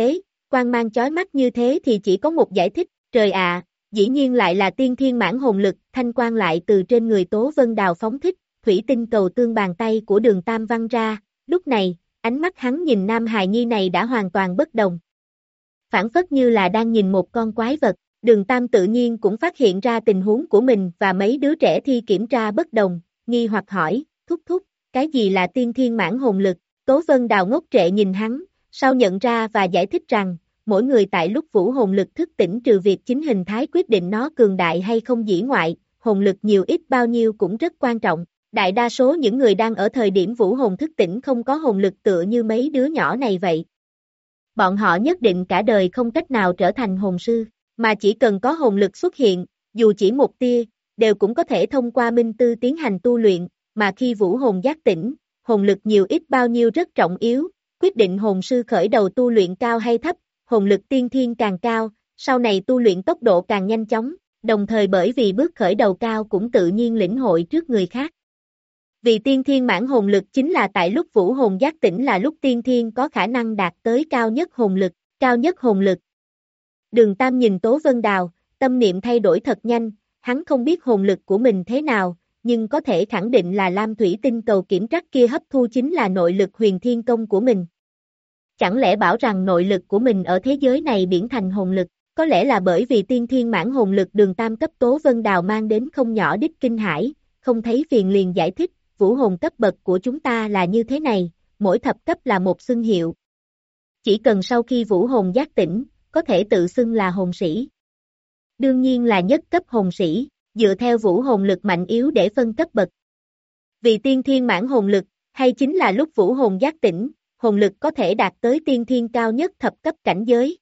Speaker 2: quang mang chói mắt như thế thì chỉ có một giải thích, trời ạ, dĩ nhiên lại là tiên thiên mãn hồn lực, thanh quang lại từ trên người Tố Vân Đào phóng thích, thủy tinh cầu tương bàn tay của Đường Tam văng ra, lúc này, ánh mắt hắn nhìn nam hài nhi này đã hoàn toàn bất đồng. Phản phất như là đang nhìn một con quái vật, Đường Tam tự nhiên cũng phát hiện ra tình huống của mình và mấy đứa trẻ thi kiểm tra bất đồng, nghi hoặc hỏi, thúc thúc, cái gì là tiên thiên mãn hồn lực, Tố Vân Đào ngốc trệ nhìn hắn, sau nhận ra và giải thích rằng, mỗi người tại lúc vũ hồn lực thức tỉnh trừ việc chính hình thái quyết định nó cường đại hay không dĩ ngoại, hồn lực nhiều ít bao nhiêu cũng rất quan trọng. Đại đa số những người đang ở thời điểm vũ hồn thức tỉnh không có hồn lực tựa như mấy đứa nhỏ này vậy. Bọn họ nhất định cả đời không cách nào trở thành hồn sư, mà chỉ cần có hồn lực xuất hiện, dù chỉ một tia, đều cũng có thể thông qua minh tư tiến hành tu luyện, mà khi vũ hồn giác tỉnh, hồn lực nhiều ít bao nhiêu rất trọng yếu, quyết định hồn sư khởi đầu tu luyện cao hay thấp, hồn lực tiên thiên càng cao, sau này tu luyện tốc độ càng nhanh chóng, đồng thời bởi vì bước khởi đầu cao cũng tự nhiên lĩnh hội trước người khác. Vì tiên thiên mãn hồn lực chính là tại lúc vũ hồn giác tỉnh là lúc tiên thiên có khả năng đạt tới cao nhất hồn lực, cao nhất hồn lực. Đường Tam nhìn Tố Vân Đào, tâm niệm thay đổi thật nhanh, hắn không biết hồn lực của mình thế nào, nhưng có thể khẳng định là lam thủy tinh cầu kiểm trắc kia hấp thu chính là nội lực huyền thiên công của mình. Chẳng lẽ bảo rằng nội lực của mình ở thế giới này biến thành hồn lực, có lẽ là bởi vì tiên thiên mãn hồn lực Đường Tam cấp Tố Vân Đào mang đến không nhỏ đích kinh hải, không thấy phiền liền giải thích, vũ hồn cấp bậc của chúng ta là như thế này, mỗi thập cấp là một xưng hiệu. Chỉ cần sau khi vũ hồn giác tỉnh, có thể tự xưng là hồn sĩ. Đương nhiên là nhất cấp hồn sĩ, dựa theo vũ hồn lực mạnh yếu để phân cấp bậc. Vì tiên thiên mãn hồn lực, hay chính là lúc vũ hồn giác tỉnh, hồn lực có thể đạt tới tiên thiên cao nhất thập cấp cảnh giới.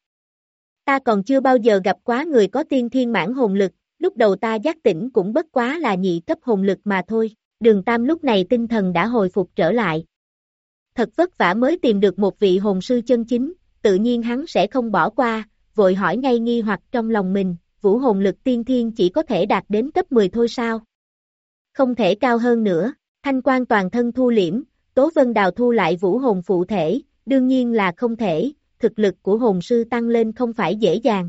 Speaker 2: Ta còn chưa bao giờ gặp quá người có tiên thiên mãn hồn lực, lúc đầu ta giác tỉnh cũng bất quá là nhị cấp hồn lực mà thôi. Đường Tam lúc này tinh thần đã hồi phục trở lại. Thật vất vả mới tìm được một vị hồn sư chân chính, tự nhiên hắn sẽ không bỏ qua, vội hỏi ngay nghi hoặc trong lòng mình, vũ hồn lực tiên thiên chỉ có thể đạt đến cấp mười thôi sao? Không thể cao hơn nữa, thanh quang toàn thân thu liễm, Tố Vân Đào thu lại vũ hồn phụ thể, đương nhiên là không thể, thực lực của hồn sư tăng lên không phải dễ dàng.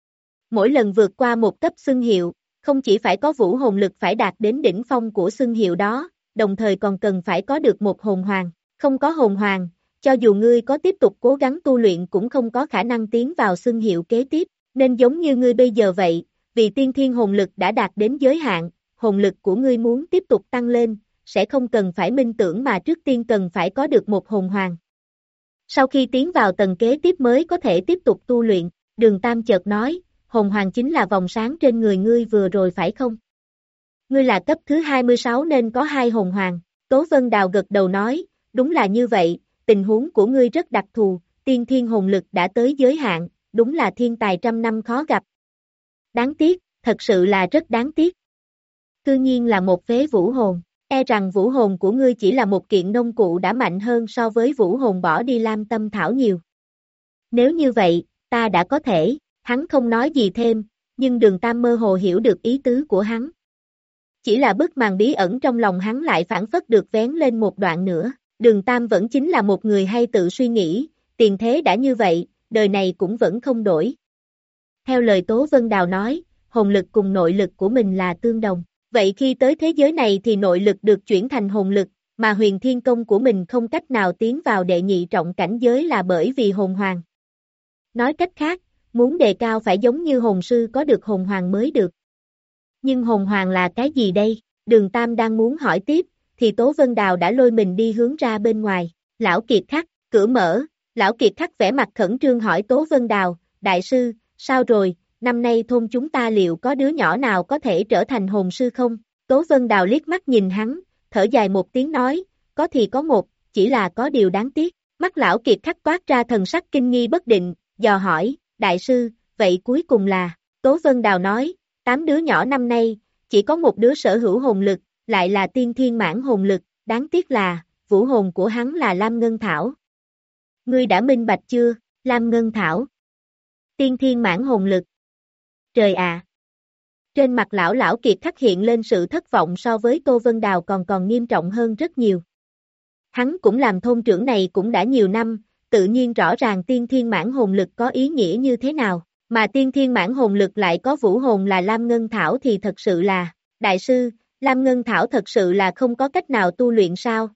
Speaker 2: Mỗi lần vượt qua một cấp xưng hiệu, không chỉ phải có vũ hồn lực phải đạt đến đỉnh phong của xưng hiệu đó, đồng thời còn cần phải có được một hồn hoàng, không có hồn hoàng, cho dù ngươi có tiếp tục cố gắng tu luyện cũng không có khả năng tiến vào xưng hiệu kế tiếp, nên giống như ngươi bây giờ vậy, vì tiên thiên hồn lực đã đạt đến giới hạn, hồn lực của ngươi muốn tiếp tục tăng lên, sẽ không cần phải minh tưởng mà trước tiên cần phải có được một hồn hoàng. Sau khi tiến vào tầng kế tiếp mới có thể tiếp tục tu luyện, Đường Tam chợt nói, hồn hoàng chính là vòng sáng trên người ngươi vừa rồi phải không? Ngươi là cấp thứ hai mươi sáu nên có hai hồn hoàng, Tố Vân Đào gật đầu nói, đúng là như vậy, tình huống của ngươi rất đặc thù, tiên thiên hồn lực đã tới giới hạn, đúng là thiên tài trăm năm khó gặp. Đáng tiếc, thật sự là rất đáng tiếc. Cư nhiên là một phế vũ hồn, e rằng vũ hồn của ngươi chỉ là một kiện nông cụ đã mạnh hơn so với vũ hồn bỏ đi lam tâm thảo nhiều. Nếu như vậy, ta đã có thể, hắn không nói gì thêm, nhưng Đường Tam mơ hồ hiểu được ý tứ của hắn. Chỉ là bức màn bí ẩn trong lòng hắn lại phản phất được vén lên một đoạn nữa, Đường Tam vẫn chính là một người hay tự suy nghĩ, tiền thế đã như vậy, đời này cũng vẫn không đổi. Theo lời Tố Vân Đào nói, hồn lực cùng nội lực của mình là tương đồng, vậy khi tới thế giới này thì nội lực được chuyển thành hồn lực, mà huyền thiên công của mình không cách nào tiến vào đệ nhị trọng cảnh giới là bởi vì hồn hoàng. Nói cách khác, muốn đề cao phải giống như hồn sư có được hồn hoàng mới được. Nhưng hồn hoàng là cái gì đây? Đường Tam đang muốn hỏi tiếp, thì Tố Vân Đào đã lôi mình đi hướng ra bên ngoài. Lão Kiệt Khắc, cửa mở, Lão Kiệt Khắc vẻ mặt khẩn trương hỏi Tố Vân Đào, đại sư, sao rồi, năm nay thôn chúng ta liệu có đứa nhỏ nào có thể trở thành hồn sư không? Tố Vân Đào liếc mắt nhìn hắn, thở dài một tiếng nói, có thì có một, chỉ là có điều đáng tiếc. Mắt Lão Kiệt Khắc toát ra thần sắc kinh nghi bất định, dò hỏi, đại sư, vậy cuối cùng là, Tố Vân Đào nói, tám đứa nhỏ năm nay, chỉ có một đứa sở hữu hồn lực, lại là tiên thiên mãn hồn lực, đáng tiếc là, vũ hồn của hắn là Lam Ngân Thảo. Ngươi đã minh bạch chưa, Lam Ngân Thảo? Tiên thiên mãn hồn lực. Trời ạ! Trên mặt lão lão Kiệt Khắc hiện lên sự thất vọng so với Tô Vân Đào còn còn nghiêm trọng hơn rất nhiều. Hắn cũng làm thôn trưởng này cũng đã nhiều năm, tự nhiên rõ ràng tiên thiên mãn hồn lực có ý nghĩa như thế nào, mà tiên thiên mãn hồn lực lại có vũ hồn là Lam Ngân Thảo thì thật sự là, đại sư, Lam Ngân Thảo thật sự là không có cách nào tu luyện sao?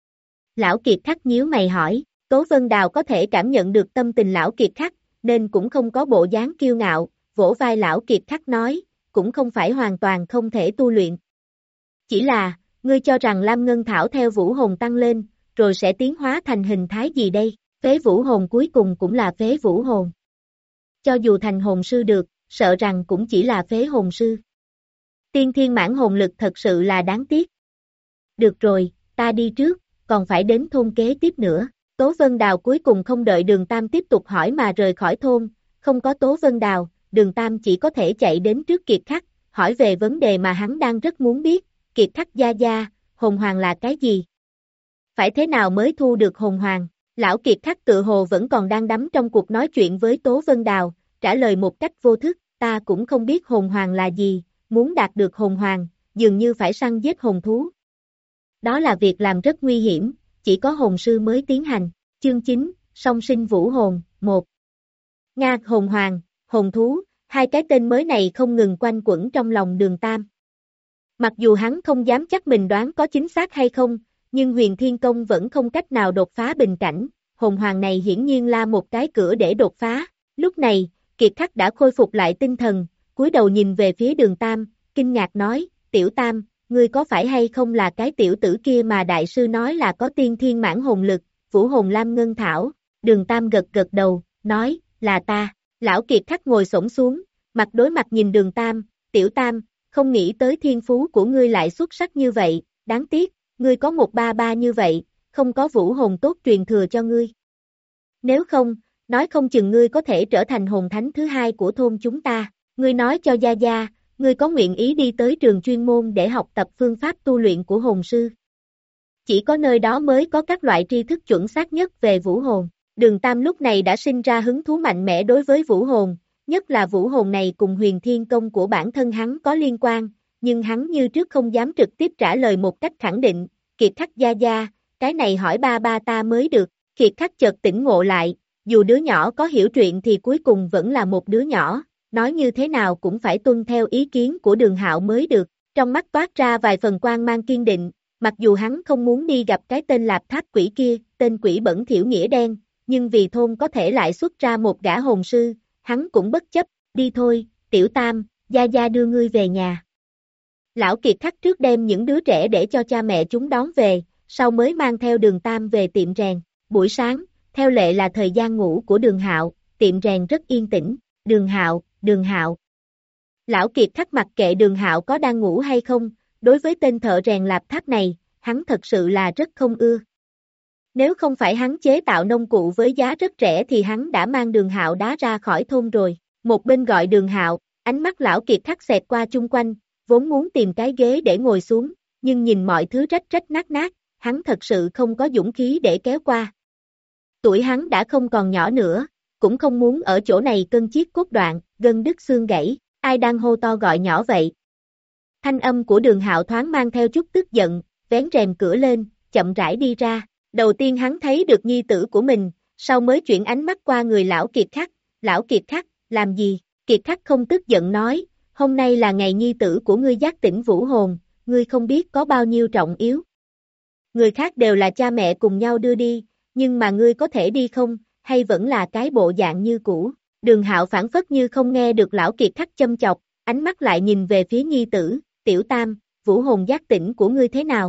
Speaker 2: Lão Kiệt Khắc nhíu mày hỏi, Tố Vân Đào có thể cảm nhận được tâm tình Lão Kiệt Khắc, nên cũng không có bộ dáng kiêu ngạo, vỗ vai Lão Kiệt Khắc nói, cũng không phải hoàn toàn không thể tu luyện. Chỉ là, ngươi cho rằng Lam Ngân Thảo theo vũ hồn tăng lên, rồi sẽ tiến hóa thành hình thái gì đây? Phế vũ hồn cuối cùng cũng là phế vũ hồn. Cho dù thành hồn sư được, sợ rằng cũng chỉ là phế hồn sư. Tiên thiên mãn hồn lực thật sự là đáng tiếc. Được rồi, ta đi trước, còn phải đến thôn kế tiếp nữa. Tố Vân Đào cuối cùng không đợi Đường Tam tiếp tục hỏi mà rời khỏi thôn, không có Tố Vân Đào, Đường Tam chỉ có thể chạy đến trước Kiệt Khắc, hỏi về vấn đề mà hắn đang rất muốn biết, Kiệt Khắc gia gia, hồn hoàng là cái gì? Phải thế nào mới thu được hồn hoàng? Lão Kiệt Khắc tự hồ vẫn còn đang đắm trong cuộc nói chuyện với Tố Vân Đào, trả lời một cách vô thức, ta cũng không biết hồn hoàng là gì, muốn đạt được hồn hoàng, dường như phải săn giết hồn thú. Đó là việc làm rất nguy hiểm, chỉ có hồn sư mới tiến hành. Chương chín, song sinh vũ hồn, một. Nga, hồn hoàng, hồn thú, hai cái tên mới này không ngừng quanh quẩn trong lòng Đường Tam. Mặc dù hắn không dám chắc mình đoán có chính xác hay không, nhưng Huyền Thiên Công vẫn không cách nào đột phá bình cảnh, hồn hoàng này hiển nhiên là một cái cửa để đột phá. Lúc này, Kiệt Khắc đã khôi phục lại tinh thần, cúi đầu nhìn về phía Đường Tam, kinh ngạc nói, Tiểu Tam, ngươi có phải hay không là cái tiểu tử kia mà đại sư nói là có tiên thiên mãn hồn lực, vũ hồn Lam Ngân Thảo? Đường Tam gật gật đầu, nói, là ta. Lão Kiệt Khắc ngồi xổm xuống, mặt đối mặt nhìn Đường Tam, Tiểu Tam, không nghĩ tới thiên phú của ngươi lại xuất sắc như vậy, đáng tiếc, ngươi có một ba ba như vậy, không có vũ hồn tốt truyền thừa cho ngươi. Nếu không, nói không chừng ngươi có thể trở thành hồn thánh thứ hai của thôn chúng ta. Ngươi nói cho Gia Gia, ngươi có nguyện ý đi tới trường chuyên môn để học tập phương pháp tu luyện của hồn sư. Chỉ có nơi đó mới có các loại tri thức chuẩn xác nhất về vũ hồn. Đường Tam lúc này đã sinh ra hứng thú mạnh mẽ đối với vũ hồn, nhất là vũ hồn này cùng Huyền Thiên Công của bản thân hắn có liên quan, nhưng hắn như trước không dám trực tiếp trả lời một cách khẳng định, Kiệt Khắc gia gia, cái này hỏi ba ba ta mới được. Kiệt Khắc chợt tỉnh ngộ lại, dù đứa nhỏ có hiểu chuyện thì cuối cùng vẫn là một đứa nhỏ, nói như thế nào cũng phải tuân theo ý kiến của Đường Hạo mới được, trong mắt toát ra vài phần quang mang kiên định, mặc dù hắn không muốn đi gặp cái tên Lạp Tháp quỷ kia, tên quỷ bẩn thỉu nghĩa đen, nhưng vì thôn có thể lại xuất ra một gã hồn sư, hắn cũng bất chấp, đi thôi, Tiểu Tam, Gia Gia đưa ngươi về nhà. Lão Kiệt Khắc trước đem những đứa trẻ để cho cha mẹ chúng đón về, sau mới mang theo Đường Tam về tiệm rèn. Buổi sáng, theo lệ là thời gian ngủ của Đường Hạo, tiệm rèn rất yên tĩnh. Đường Hạo, Đường Hạo. Lão Kiệt Khắc mặc kệ Đường Hạo có đang ngủ hay không, đối với tên thợ rèn Lạp Tháp này, hắn thật sự là rất không ưa. Nếu không phải hắn chế tạo nông cụ với giá rất rẻ thì hắn đã mang Đường Hạo đá ra khỏi thôn rồi. Một bên gọi Đường Hạo, ánh mắt Lão Kiệt Khắc xẹt qua chung quanh, vốn muốn tìm cái ghế để ngồi xuống, nhưng nhìn mọi thứ rách rách nát nát, hắn thật sự không có dũng khí để kéo qua. Tuổi hắn đã không còn nhỏ nữa, cũng không muốn ở chỗ này cân chiết cốt đoạn, gân đứt xương gãy, ai đang hô to gọi nhỏ vậy? Thanh âm của Đường Hạo thoáng mang theo chút tức giận, vén rèm cửa lên, chậm rãi đi ra. Đầu tiên hắn thấy được nhi tử của mình, sau mới chuyển ánh mắt qua người Lão Kiệt Khắc. Lão Kiệt Khắc, làm gì? Kiệt Khắc không tức giận nói, hôm nay là ngày nhi tử của ngươi giác tỉnh vũ hồn, ngươi không biết có bao nhiêu trọng yếu. Người khác đều là cha mẹ cùng nhau đưa đi, nhưng mà ngươi có thể đi không, hay vẫn là cái bộ dạng như cũ? Đường Hạo phản phất như không nghe được Lão Kiệt Khắc châm chọc, ánh mắt lại nhìn về phía nhi tử, Tiểu Tam, vũ hồn giác tỉnh của ngươi thế nào?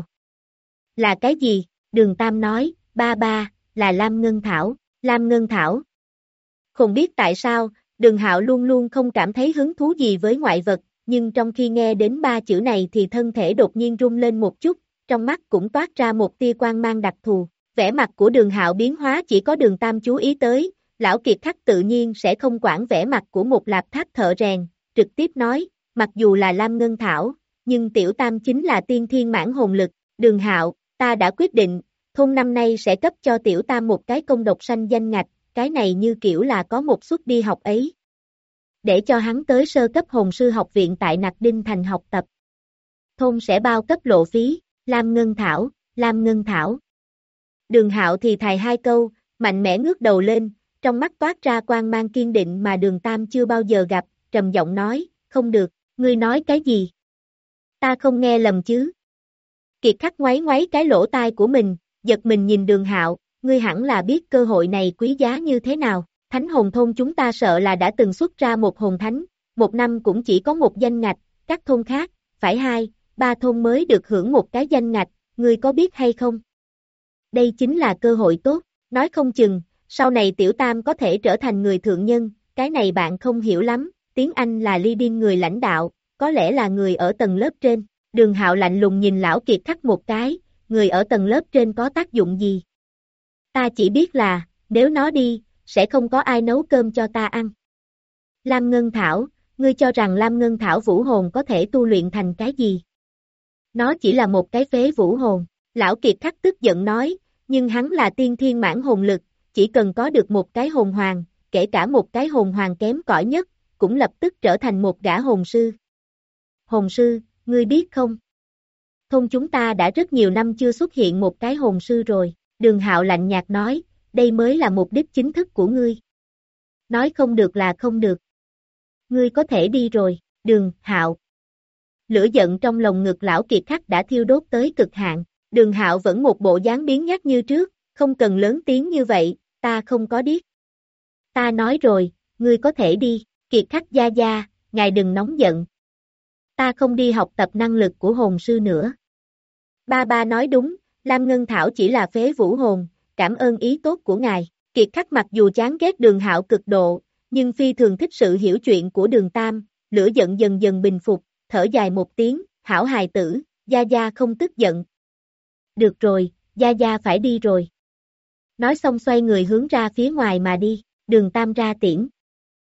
Speaker 2: Là cái gì? Đường Tam nói, ba ba, là Lam Ngân Thảo, Lam Ngân Thảo. Không biết tại sao, Đường Hạo luôn luôn không cảm thấy hứng thú gì với ngoại vật, nhưng trong khi nghe đến ba chữ này thì thân thể đột nhiên rung lên một chút, trong mắt cũng toát ra một tia quang mang đặc thù. Vẻ mặt của Đường Hạo biến hóa chỉ có Đường Tam chú ý tới, Lão Kiệt Khắc tự nhiên sẽ không quản vẻ mặt của một Lạp Tháp thợ rèn, trực tiếp nói, mặc dù là Lam Ngân Thảo, nhưng Tiểu Tam chính là tiên thiên mãn hồn lực. Đường Hạo, ta đã quyết định, thôn năm nay sẽ cấp cho Tiểu Tam một cái công độc sanh danh ngạch, cái này như kiểu là có một suất đi học ấy. Để cho hắn tới sơ cấp hồn sư học viện tại Nặc Đinh Thành học tập. Thôn sẽ bao cấp lộ phí, Lam Ngân Thảo, Lam Ngân Thảo. Đường Hạo thì thài hai câu, mạnh mẽ ngước đầu lên, trong mắt toát ra quang mang kiên định mà Đường Tam chưa bao giờ gặp, trầm giọng nói, không được, ngươi nói cái gì? Ta không nghe lầm chứ? Kiệt Khắc ngoáy ngoáy cái lỗ tai của mình, giật mình nhìn Đường Hạo, ngươi hẳn là biết cơ hội này quý giá như thế nào, Thánh Hồn Thôn chúng ta sợ là đã từng xuất ra một hồn thánh, một năm cũng chỉ có một danh ngạch, các thôn khác, phải hai, ba thôn mới được hưởng một cái danh ngạch, ngươi có biết hay không? Đây chính là cơ hội tốt, nói không chừng, sau này Tiểu Tam có thể trở thành người thượng nhân, cái này bạn không hiểu lắm, tiếng Anh là leading người lãnh đạo, có lẽ là người ở tầng lớp trên. Đường Hạo lạnh lùng nhìn lão Kiệt Khắc một cái, người ở tầng lớp trên có tác dụng gì? Ta chỉ biết là, nếu nó đi, sẽ không có ai nấu cơm cho ta ăn. Lam Ngân Thảo, ngươi cho rằng Lam Ngân Thảo vũ hồn có thể tu luyện thành cái gì? Nó chỉ là một cái phế vũ hồn, lão Kiệt Khắc tức giận nói, nhưng hắn là tiên thiên mãn hồn lực, chỉ cần có được một cái hồn hoàng, kể cả một cái hồn hoàng kém cỏi nhất, cũng lập tức trở thành một gã hồn sư. Hồn sư, ngươi biết không? Thôn chúng ta đã rất nhiều năm chưa xuất hiện một cái hồn sư rồi, Đường Hạo lạnh nhạt nói, đây mới là mục đích chính thức của ngươi. Nói không được là không được. Ngươi có thể đi rồi, Đường Hạo. Lửa giận trong lòng ngực lão Kiệt Khắc đã thiêu đốt tới cực hạn, Đường Hạo vẫn một bộ dáng biến nhát như trước, không cần lớn tiếng như vậy, ta không có điếc. Ta nói rồi, ngươi có thể đi, Kiệt Khắc gia gia, ngài đừng nóng giận. Ta không đi học tập năng lực của hồn sư nữa. Ba ba nói đúng, Lam Ngân Thảo chỉ là phế vũ hồn, cảm ơn ý tốt của ngài. Kiệt Khắc mặc dù chán ghét Đường Hạo cực độ, nhưng phi thường thích sự hiểu chuyện của Đường Tam, lửa giận dần dần bình phục, thở dài một tiếng, hảo hài tử, gia gia không tức giận. Được rồi, gia gia phải đi rồi. Nói xong xoay người hướng ra phía ngoài mà đi, Đường Tam ra tiễn.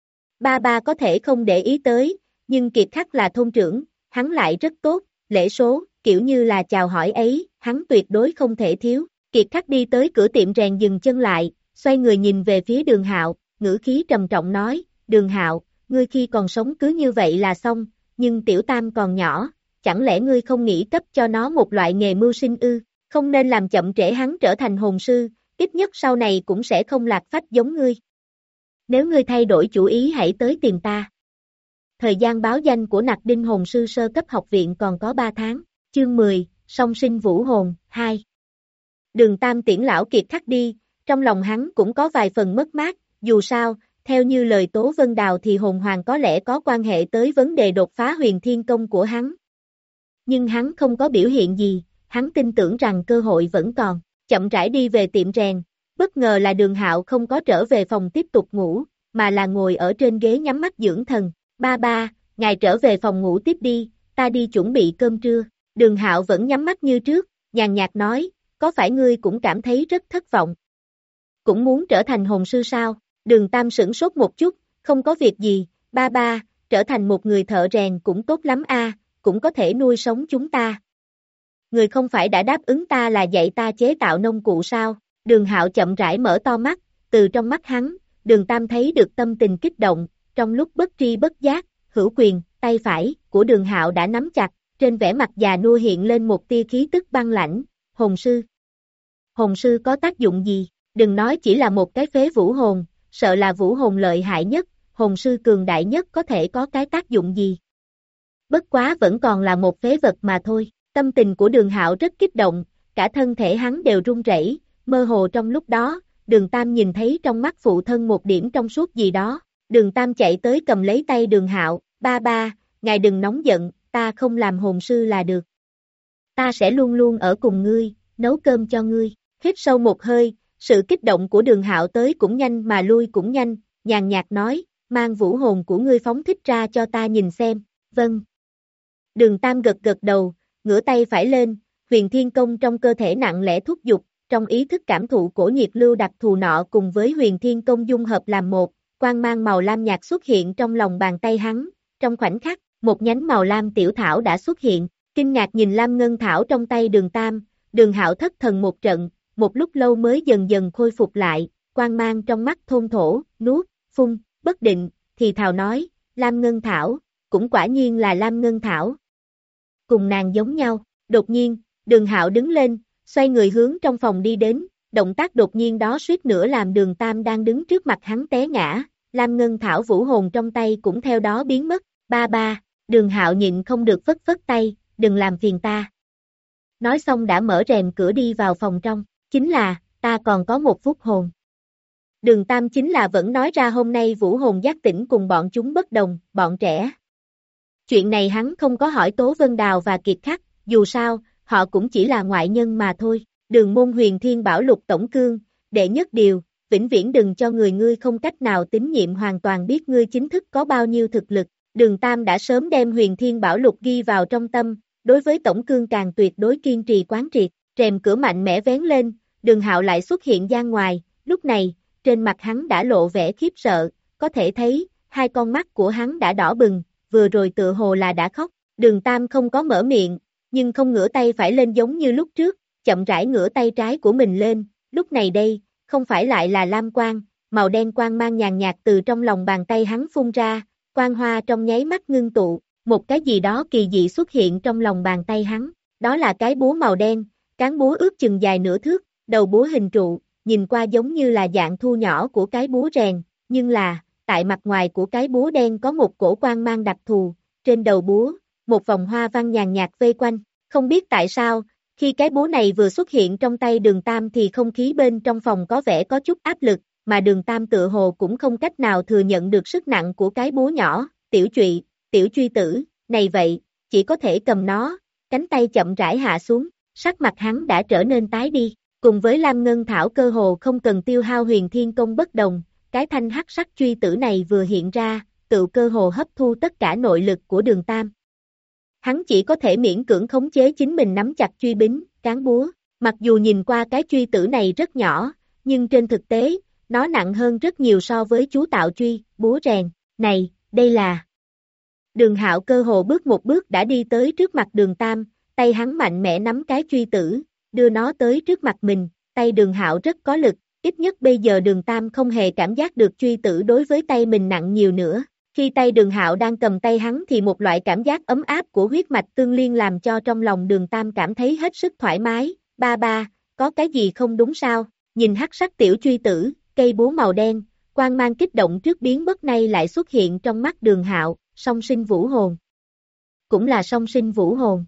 Speaker 2: Ba ba có thể không để ý tới, nhưng Kiệt Khắc là thôn trưởng, hắn lại rất tốt, lễ số, kiểu như là chào hỏi ấy, hắn tuyệt đối không thể thiếu. Kiệt Khắc đi tới cửa tiệm rèn dừng chân lại, xoay người nhìn về phía Đường Hạo, ngữ khí trầm trọng nói, Đường Hạo, ngươi khi còn sống cứ như vậy là xong, nhưng Tiểu Tam còn nhỏ, chẳng lẽ ngươi không nghĩ cấp cho nó một loại nghề mưu sinh ư, không nên làm chậm trễ hắn trở thành hồn sư, ít nhất sau này cũng sẽ không lạc phách giống ngươi. Nếu ngươi thay đổi chủ ý hãy tới tìm ta. Thời gian báo danh của Nặc Đinh Hồn Sư Sơ cấp học viện còn có ba tháng, chương mười, song sinh vũ hồn, hai. Đường Tam tiễn lão Kiệt Khắc đi, trong lòng hắn cũng có vài phần mất mát, dù sao, theo như lời Tố Vân Đào thì hồn hoàng có lẽ có quan hệ tới vấn đề đột phá huyền thiên công của hắn. Nhưng hắn không có biểu hiện gì, hắn tin tưởng rằng cơ hội vẫn còn, chậm rãi đi về tiệm rèn, bất ngờ là Đường Hạo không có trở về phòng tiếp tục ngủ, mà là ngồi ở trên ghế nhắm mắt dưỡng thần. Ba ba, ngài trở về phòng ngủ tiếp đi, ta đi chuẩn bị cơm trưa. Đường Hạo vẫn nhắm mắt như trước, nhàn nhạt nói, có phải ngươi cũng cảm thấy rất thất vọng? Cũng muốn trở thành hồn sư sao? Đường Tam sửng sốt một chút, không có việc gì, ba ba, trở thành một người thợ rèn cũng tốt lắm a, cũng có thể nuôi sống chúng ta. Người không phải đã đáp ứng ta là dạy ta chế tạo nông cụ sao? Đường Hạo chậm rãi mở to mắt, từ trong mắt hắn, Đường Tam thấy được tâm tình kích động, trong lúc bất tri bất giác, hữu quyền, tay phải, của Đường Hạo đã nắm chặt, trên vẻ mặt già nua hiện lên một tia khí tức băng lãnh, hồn sư. Hồn sư có tác dụng gì? Đừng nói chỉ là một cái phế vũ hồn, sợ là vũ hồn lợi hại nhất, hồn sư cường đại nhất có thể có cái tác dụng gì? Bất quá vẫn còn là một phế vật mà thôi, tâm tình của Đường Hạo rất kích động, cả thân thể hắn đều run rẩy, mơ hồ trong lúc đó, Đường Tam nhìn thấy trong mắt phụ thân một điểm trong suốt gì đó. Đường Tam chạy tới cầm lấy tay Đường Hạo, ba ba, ngài đừng nóng giận, ta không làm hồn sư là được. Ta sẽ luôn luôn ở cùng ngươi, nấu cơm cho ngươi. Hít sâu một hơi, sự kích động của Đường Hạo tới cũng nhanh mà lui cũng nhanh, nhàn nhạt nói, mang vũ hồn của ngươi phóng thích ra cho ta nhìn xem, vâng. Đường Tam gật gật đầu, ngửa tay phải lên, huyền thiên công trong cơ thể nặng lẽ thúc giục, trong ý thức cảm thụ cổ nhiệt lưu đặc thù nọ cùng với huyền thiên công dung hợp làm một. Quang mang màu lam nhạt xuất hiện trong lòng bàn tay hắn, trong khoảnh khắc, một nhánh màu lam tiểu thảo đã xuất hiện, kinh ngạc nhìn lam ngân thảo trong tay Đường Tam, Đường Hạo thất thần một trận, một lúc lâu mới dần dần khôi phục lại, quang mang trong mắt thôn thổ, nuốt, phun, bất định, thì thào nói, lam ngân thảo, cũng quả nhiên là lam ngân thảo. Cùng nàng giống nhau, đột nhiên, Đường Hạo đứng lên, xoay người hướng trong phòng đi đến, động tác đột nhiên đó suýt nữa làm Đường Tam đang đứng trước mặt hắn té ngã, Lam Ngân Thảo vũ hồn trong tay cũng theo đó biến mất, ba ba, Đường Hạo nhịn không được phất phất tay, đừng làm phiền ta. Nói xong đã mở rèm cửa đi vào phòng trong, chính là, ta còn có một phút hồn. Đường Tam chính là vẫn nói ra hôm nay vũ hồn giác tỉnh cùng bọn chúng bất đồng, bọn trẻ. Chuyện này hắn không có hỏi Tố Vân Đào và Kiệt Khắc, dù sao, họ cũng chỉ là ngoại nhân mà thôi. Đường môn huyền thiên bảo lục tổng cương, đệ nhất điều, vĩnh viễn đừng cho người ngươi không cách nào tín nhiệm hoàn toàn biết ngươi chính thức có bao nhiêu thực lực. Đường Tam đã sớm đem huyền thiên bảo lục ghi vào trong tâm, đối với tổng cương càng tuyệt đối kiên trì quán triệt, rèm cửa mạnh mẽ vén lên, Đường Hạo lại xuất hiện gian ngoài, lúc này, trên mặt hắn đã lộ vẻ khiếp sợ, có thể thấy, hai con mắt của hắn đã đỏ bừng, vừa rồi tựa hồ là đã khóc, Đường Tam không có mở miệng, nhưng không ngửa tay phải lên giống như lúc trước, chậm rãi ngửa tay trái của mình lên, lúc này đây, không phải lại là lam quang, màu đen quang mang nhàn nhạt từ trong lòng bàn tay hắn phun ra, quang hoa trong nháy mắt ngưng tụ, một cái gì đó kỳ dị xuất hiện trong lòng bàn tay hắn, đó là cái búa màu đen, cán búa ước chừng dài nửa thước, đầu búa hình trụ, nhìn qua giống như là dạng thu nhỏ của cái búa rèn, nhưng là, tại mặt ngoài của cái búa đen có một cổ quang mang đặc thù, trên đầu búa, một vòng hoa văn nhàn nhạt vây quanh, không biết tại sao, khi cái búa này vừa xuất hiện trong tay Đường Tam thì không khí bên trong phòng có vẻ có chút áp lực, mà Đường Tam tựa hồ cũng không cách nào thừa nhận được sức nặng của cái búa nhỏ, tiểu trụy, tiểu truy tử, này vậy, chỉ có thể cầm nó, cánh tay chậm rãi hạ xuống, sắc mặt hắn đã trở nên tái đi, cùng với Lam Ngân Thảo cơ hồ không cần tiêu hao huyền thiên công bất đồng, cái thanh hắc sắc truy tử này vừa hiện ra, tự cơ hồ hấp thu tất cả nội lực của Đường Tam. Hắn chỉ có thể miễn cưỡng khống chế chính mình nắm chặt truy bính, cán búa, mặc dù nhìn qua cái truy tử này rất nhỏ, nhưng trên thực tế, nó nặng hơn rất nhiều so với chú tạo truy, búa rèn, này, đây là... Đường Hạo cơ hồ bước một bước đã đi tới trước mặt Đường Tam, tay hắn mạnh mẽ nắm cái truy tử, đưa nó tới trước mặt mình, tay Đường Hạo rất có lực, ít nhất bây giờ Đường Tam không hề cảm giác được truy tử đối với tay mình nặng nhiều nữa. Khi tay Đường Hạo đang cầm tay hắn thì một loại cảm giác ấm áp của huyết mạch tương liên làm cho trong lòng Đường Tam cảm thấy hết sức thoải mái, ba ba, có cái gì không đúng sao, nhìn hắc sắc tiểu truy tử, cây búa màu đen, quang mang kích động trước biến bất nay lại xuất hiện trong mắt Đường Hạo, song sinh vũ hồn. Cũng là song sinh vũ hồn.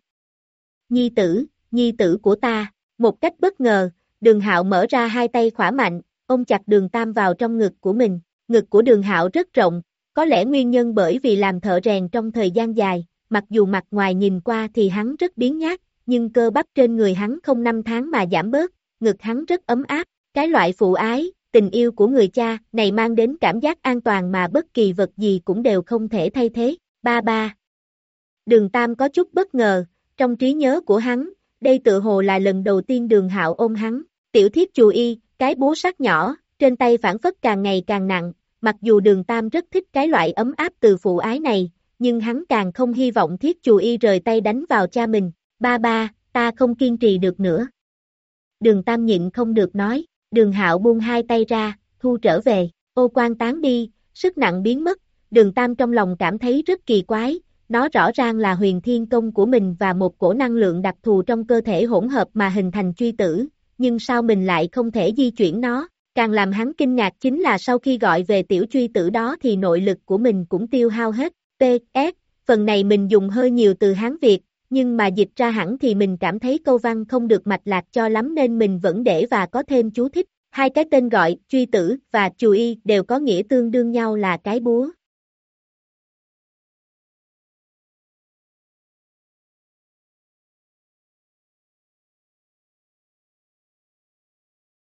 Speaker 2: Nhi tử, nhi tử của ta, một cách bất ngờ, Đường Hạo mở ra hai tay khỏa mạnh, ôm chặt Đường Tam vào trong ngực của mình, ngực của Đường Hạo rất rộng, có lẽ nguyên nhân bởi vì làm thợ rèn trong thời gian dài, mặc dù mặt ngoài nhìn qua thì hắn rất biếng nhác, nhưng cơ bắp trên người hắn không năm tháng mà giảm bớt, ngực hắn rất ấm áp, cái loại phụ ái, tình yêu của người cha này mang đến cảm giác an toàn mà bất kỳ vật gì cũng đều không thể thay thế, ba ba. Đường Tam có chút bất ngờ, trong trí nhớ của hắn, đây tự hồ là lần đầu tiên Đường Hạo ôm hắn, tiểu thiếp chù y, cái búa sắc nhỏ, trên tay phản phất càng ngày càng nặng, mặc dù Đường Tam rất thích cái loại ấm áp từ phụ ái này, nhưng hắn càng không hy vọng thiết chù y rời tay đánh vào cha mình, ba ba, ta không kiên trì được nữa. Đường Tam nhịn không được nói, Đường Hạo buông hai tay ra, thu trở về, ô quan tán đi, sức nặng biến mất, Đường Tam trong lòng cảm thấy rất kỳ quái, nó rõ ràng là huyền thiên công của mình và một cổ năng lượng đặc thù trong cơ thể hỗn hợp mà hình thành truy tử, nhưng sao mình lại không thể di chuyển nó, càng làm hắn kinh ngạc chính là sau khi gọi về tiểu truy tử đó thì nội lực của mình cũng tiêu hao hết, P S, phần này mình dùng hơi nhiều từ Hán Việt, nhưng mà dịch ra hẳn thì mình cảm thấy câu văn không được mạch lạc cho lắm nên mình vẫn để và có thêm chú thích, hai cái tên gọi, truy tử và chù y đều có nghĩa tương đương nhau là cái búa.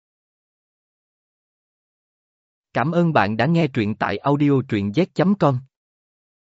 Speaker 1: Cảm ơn bạn đã nghe truyện tại audio truyện z chấm com.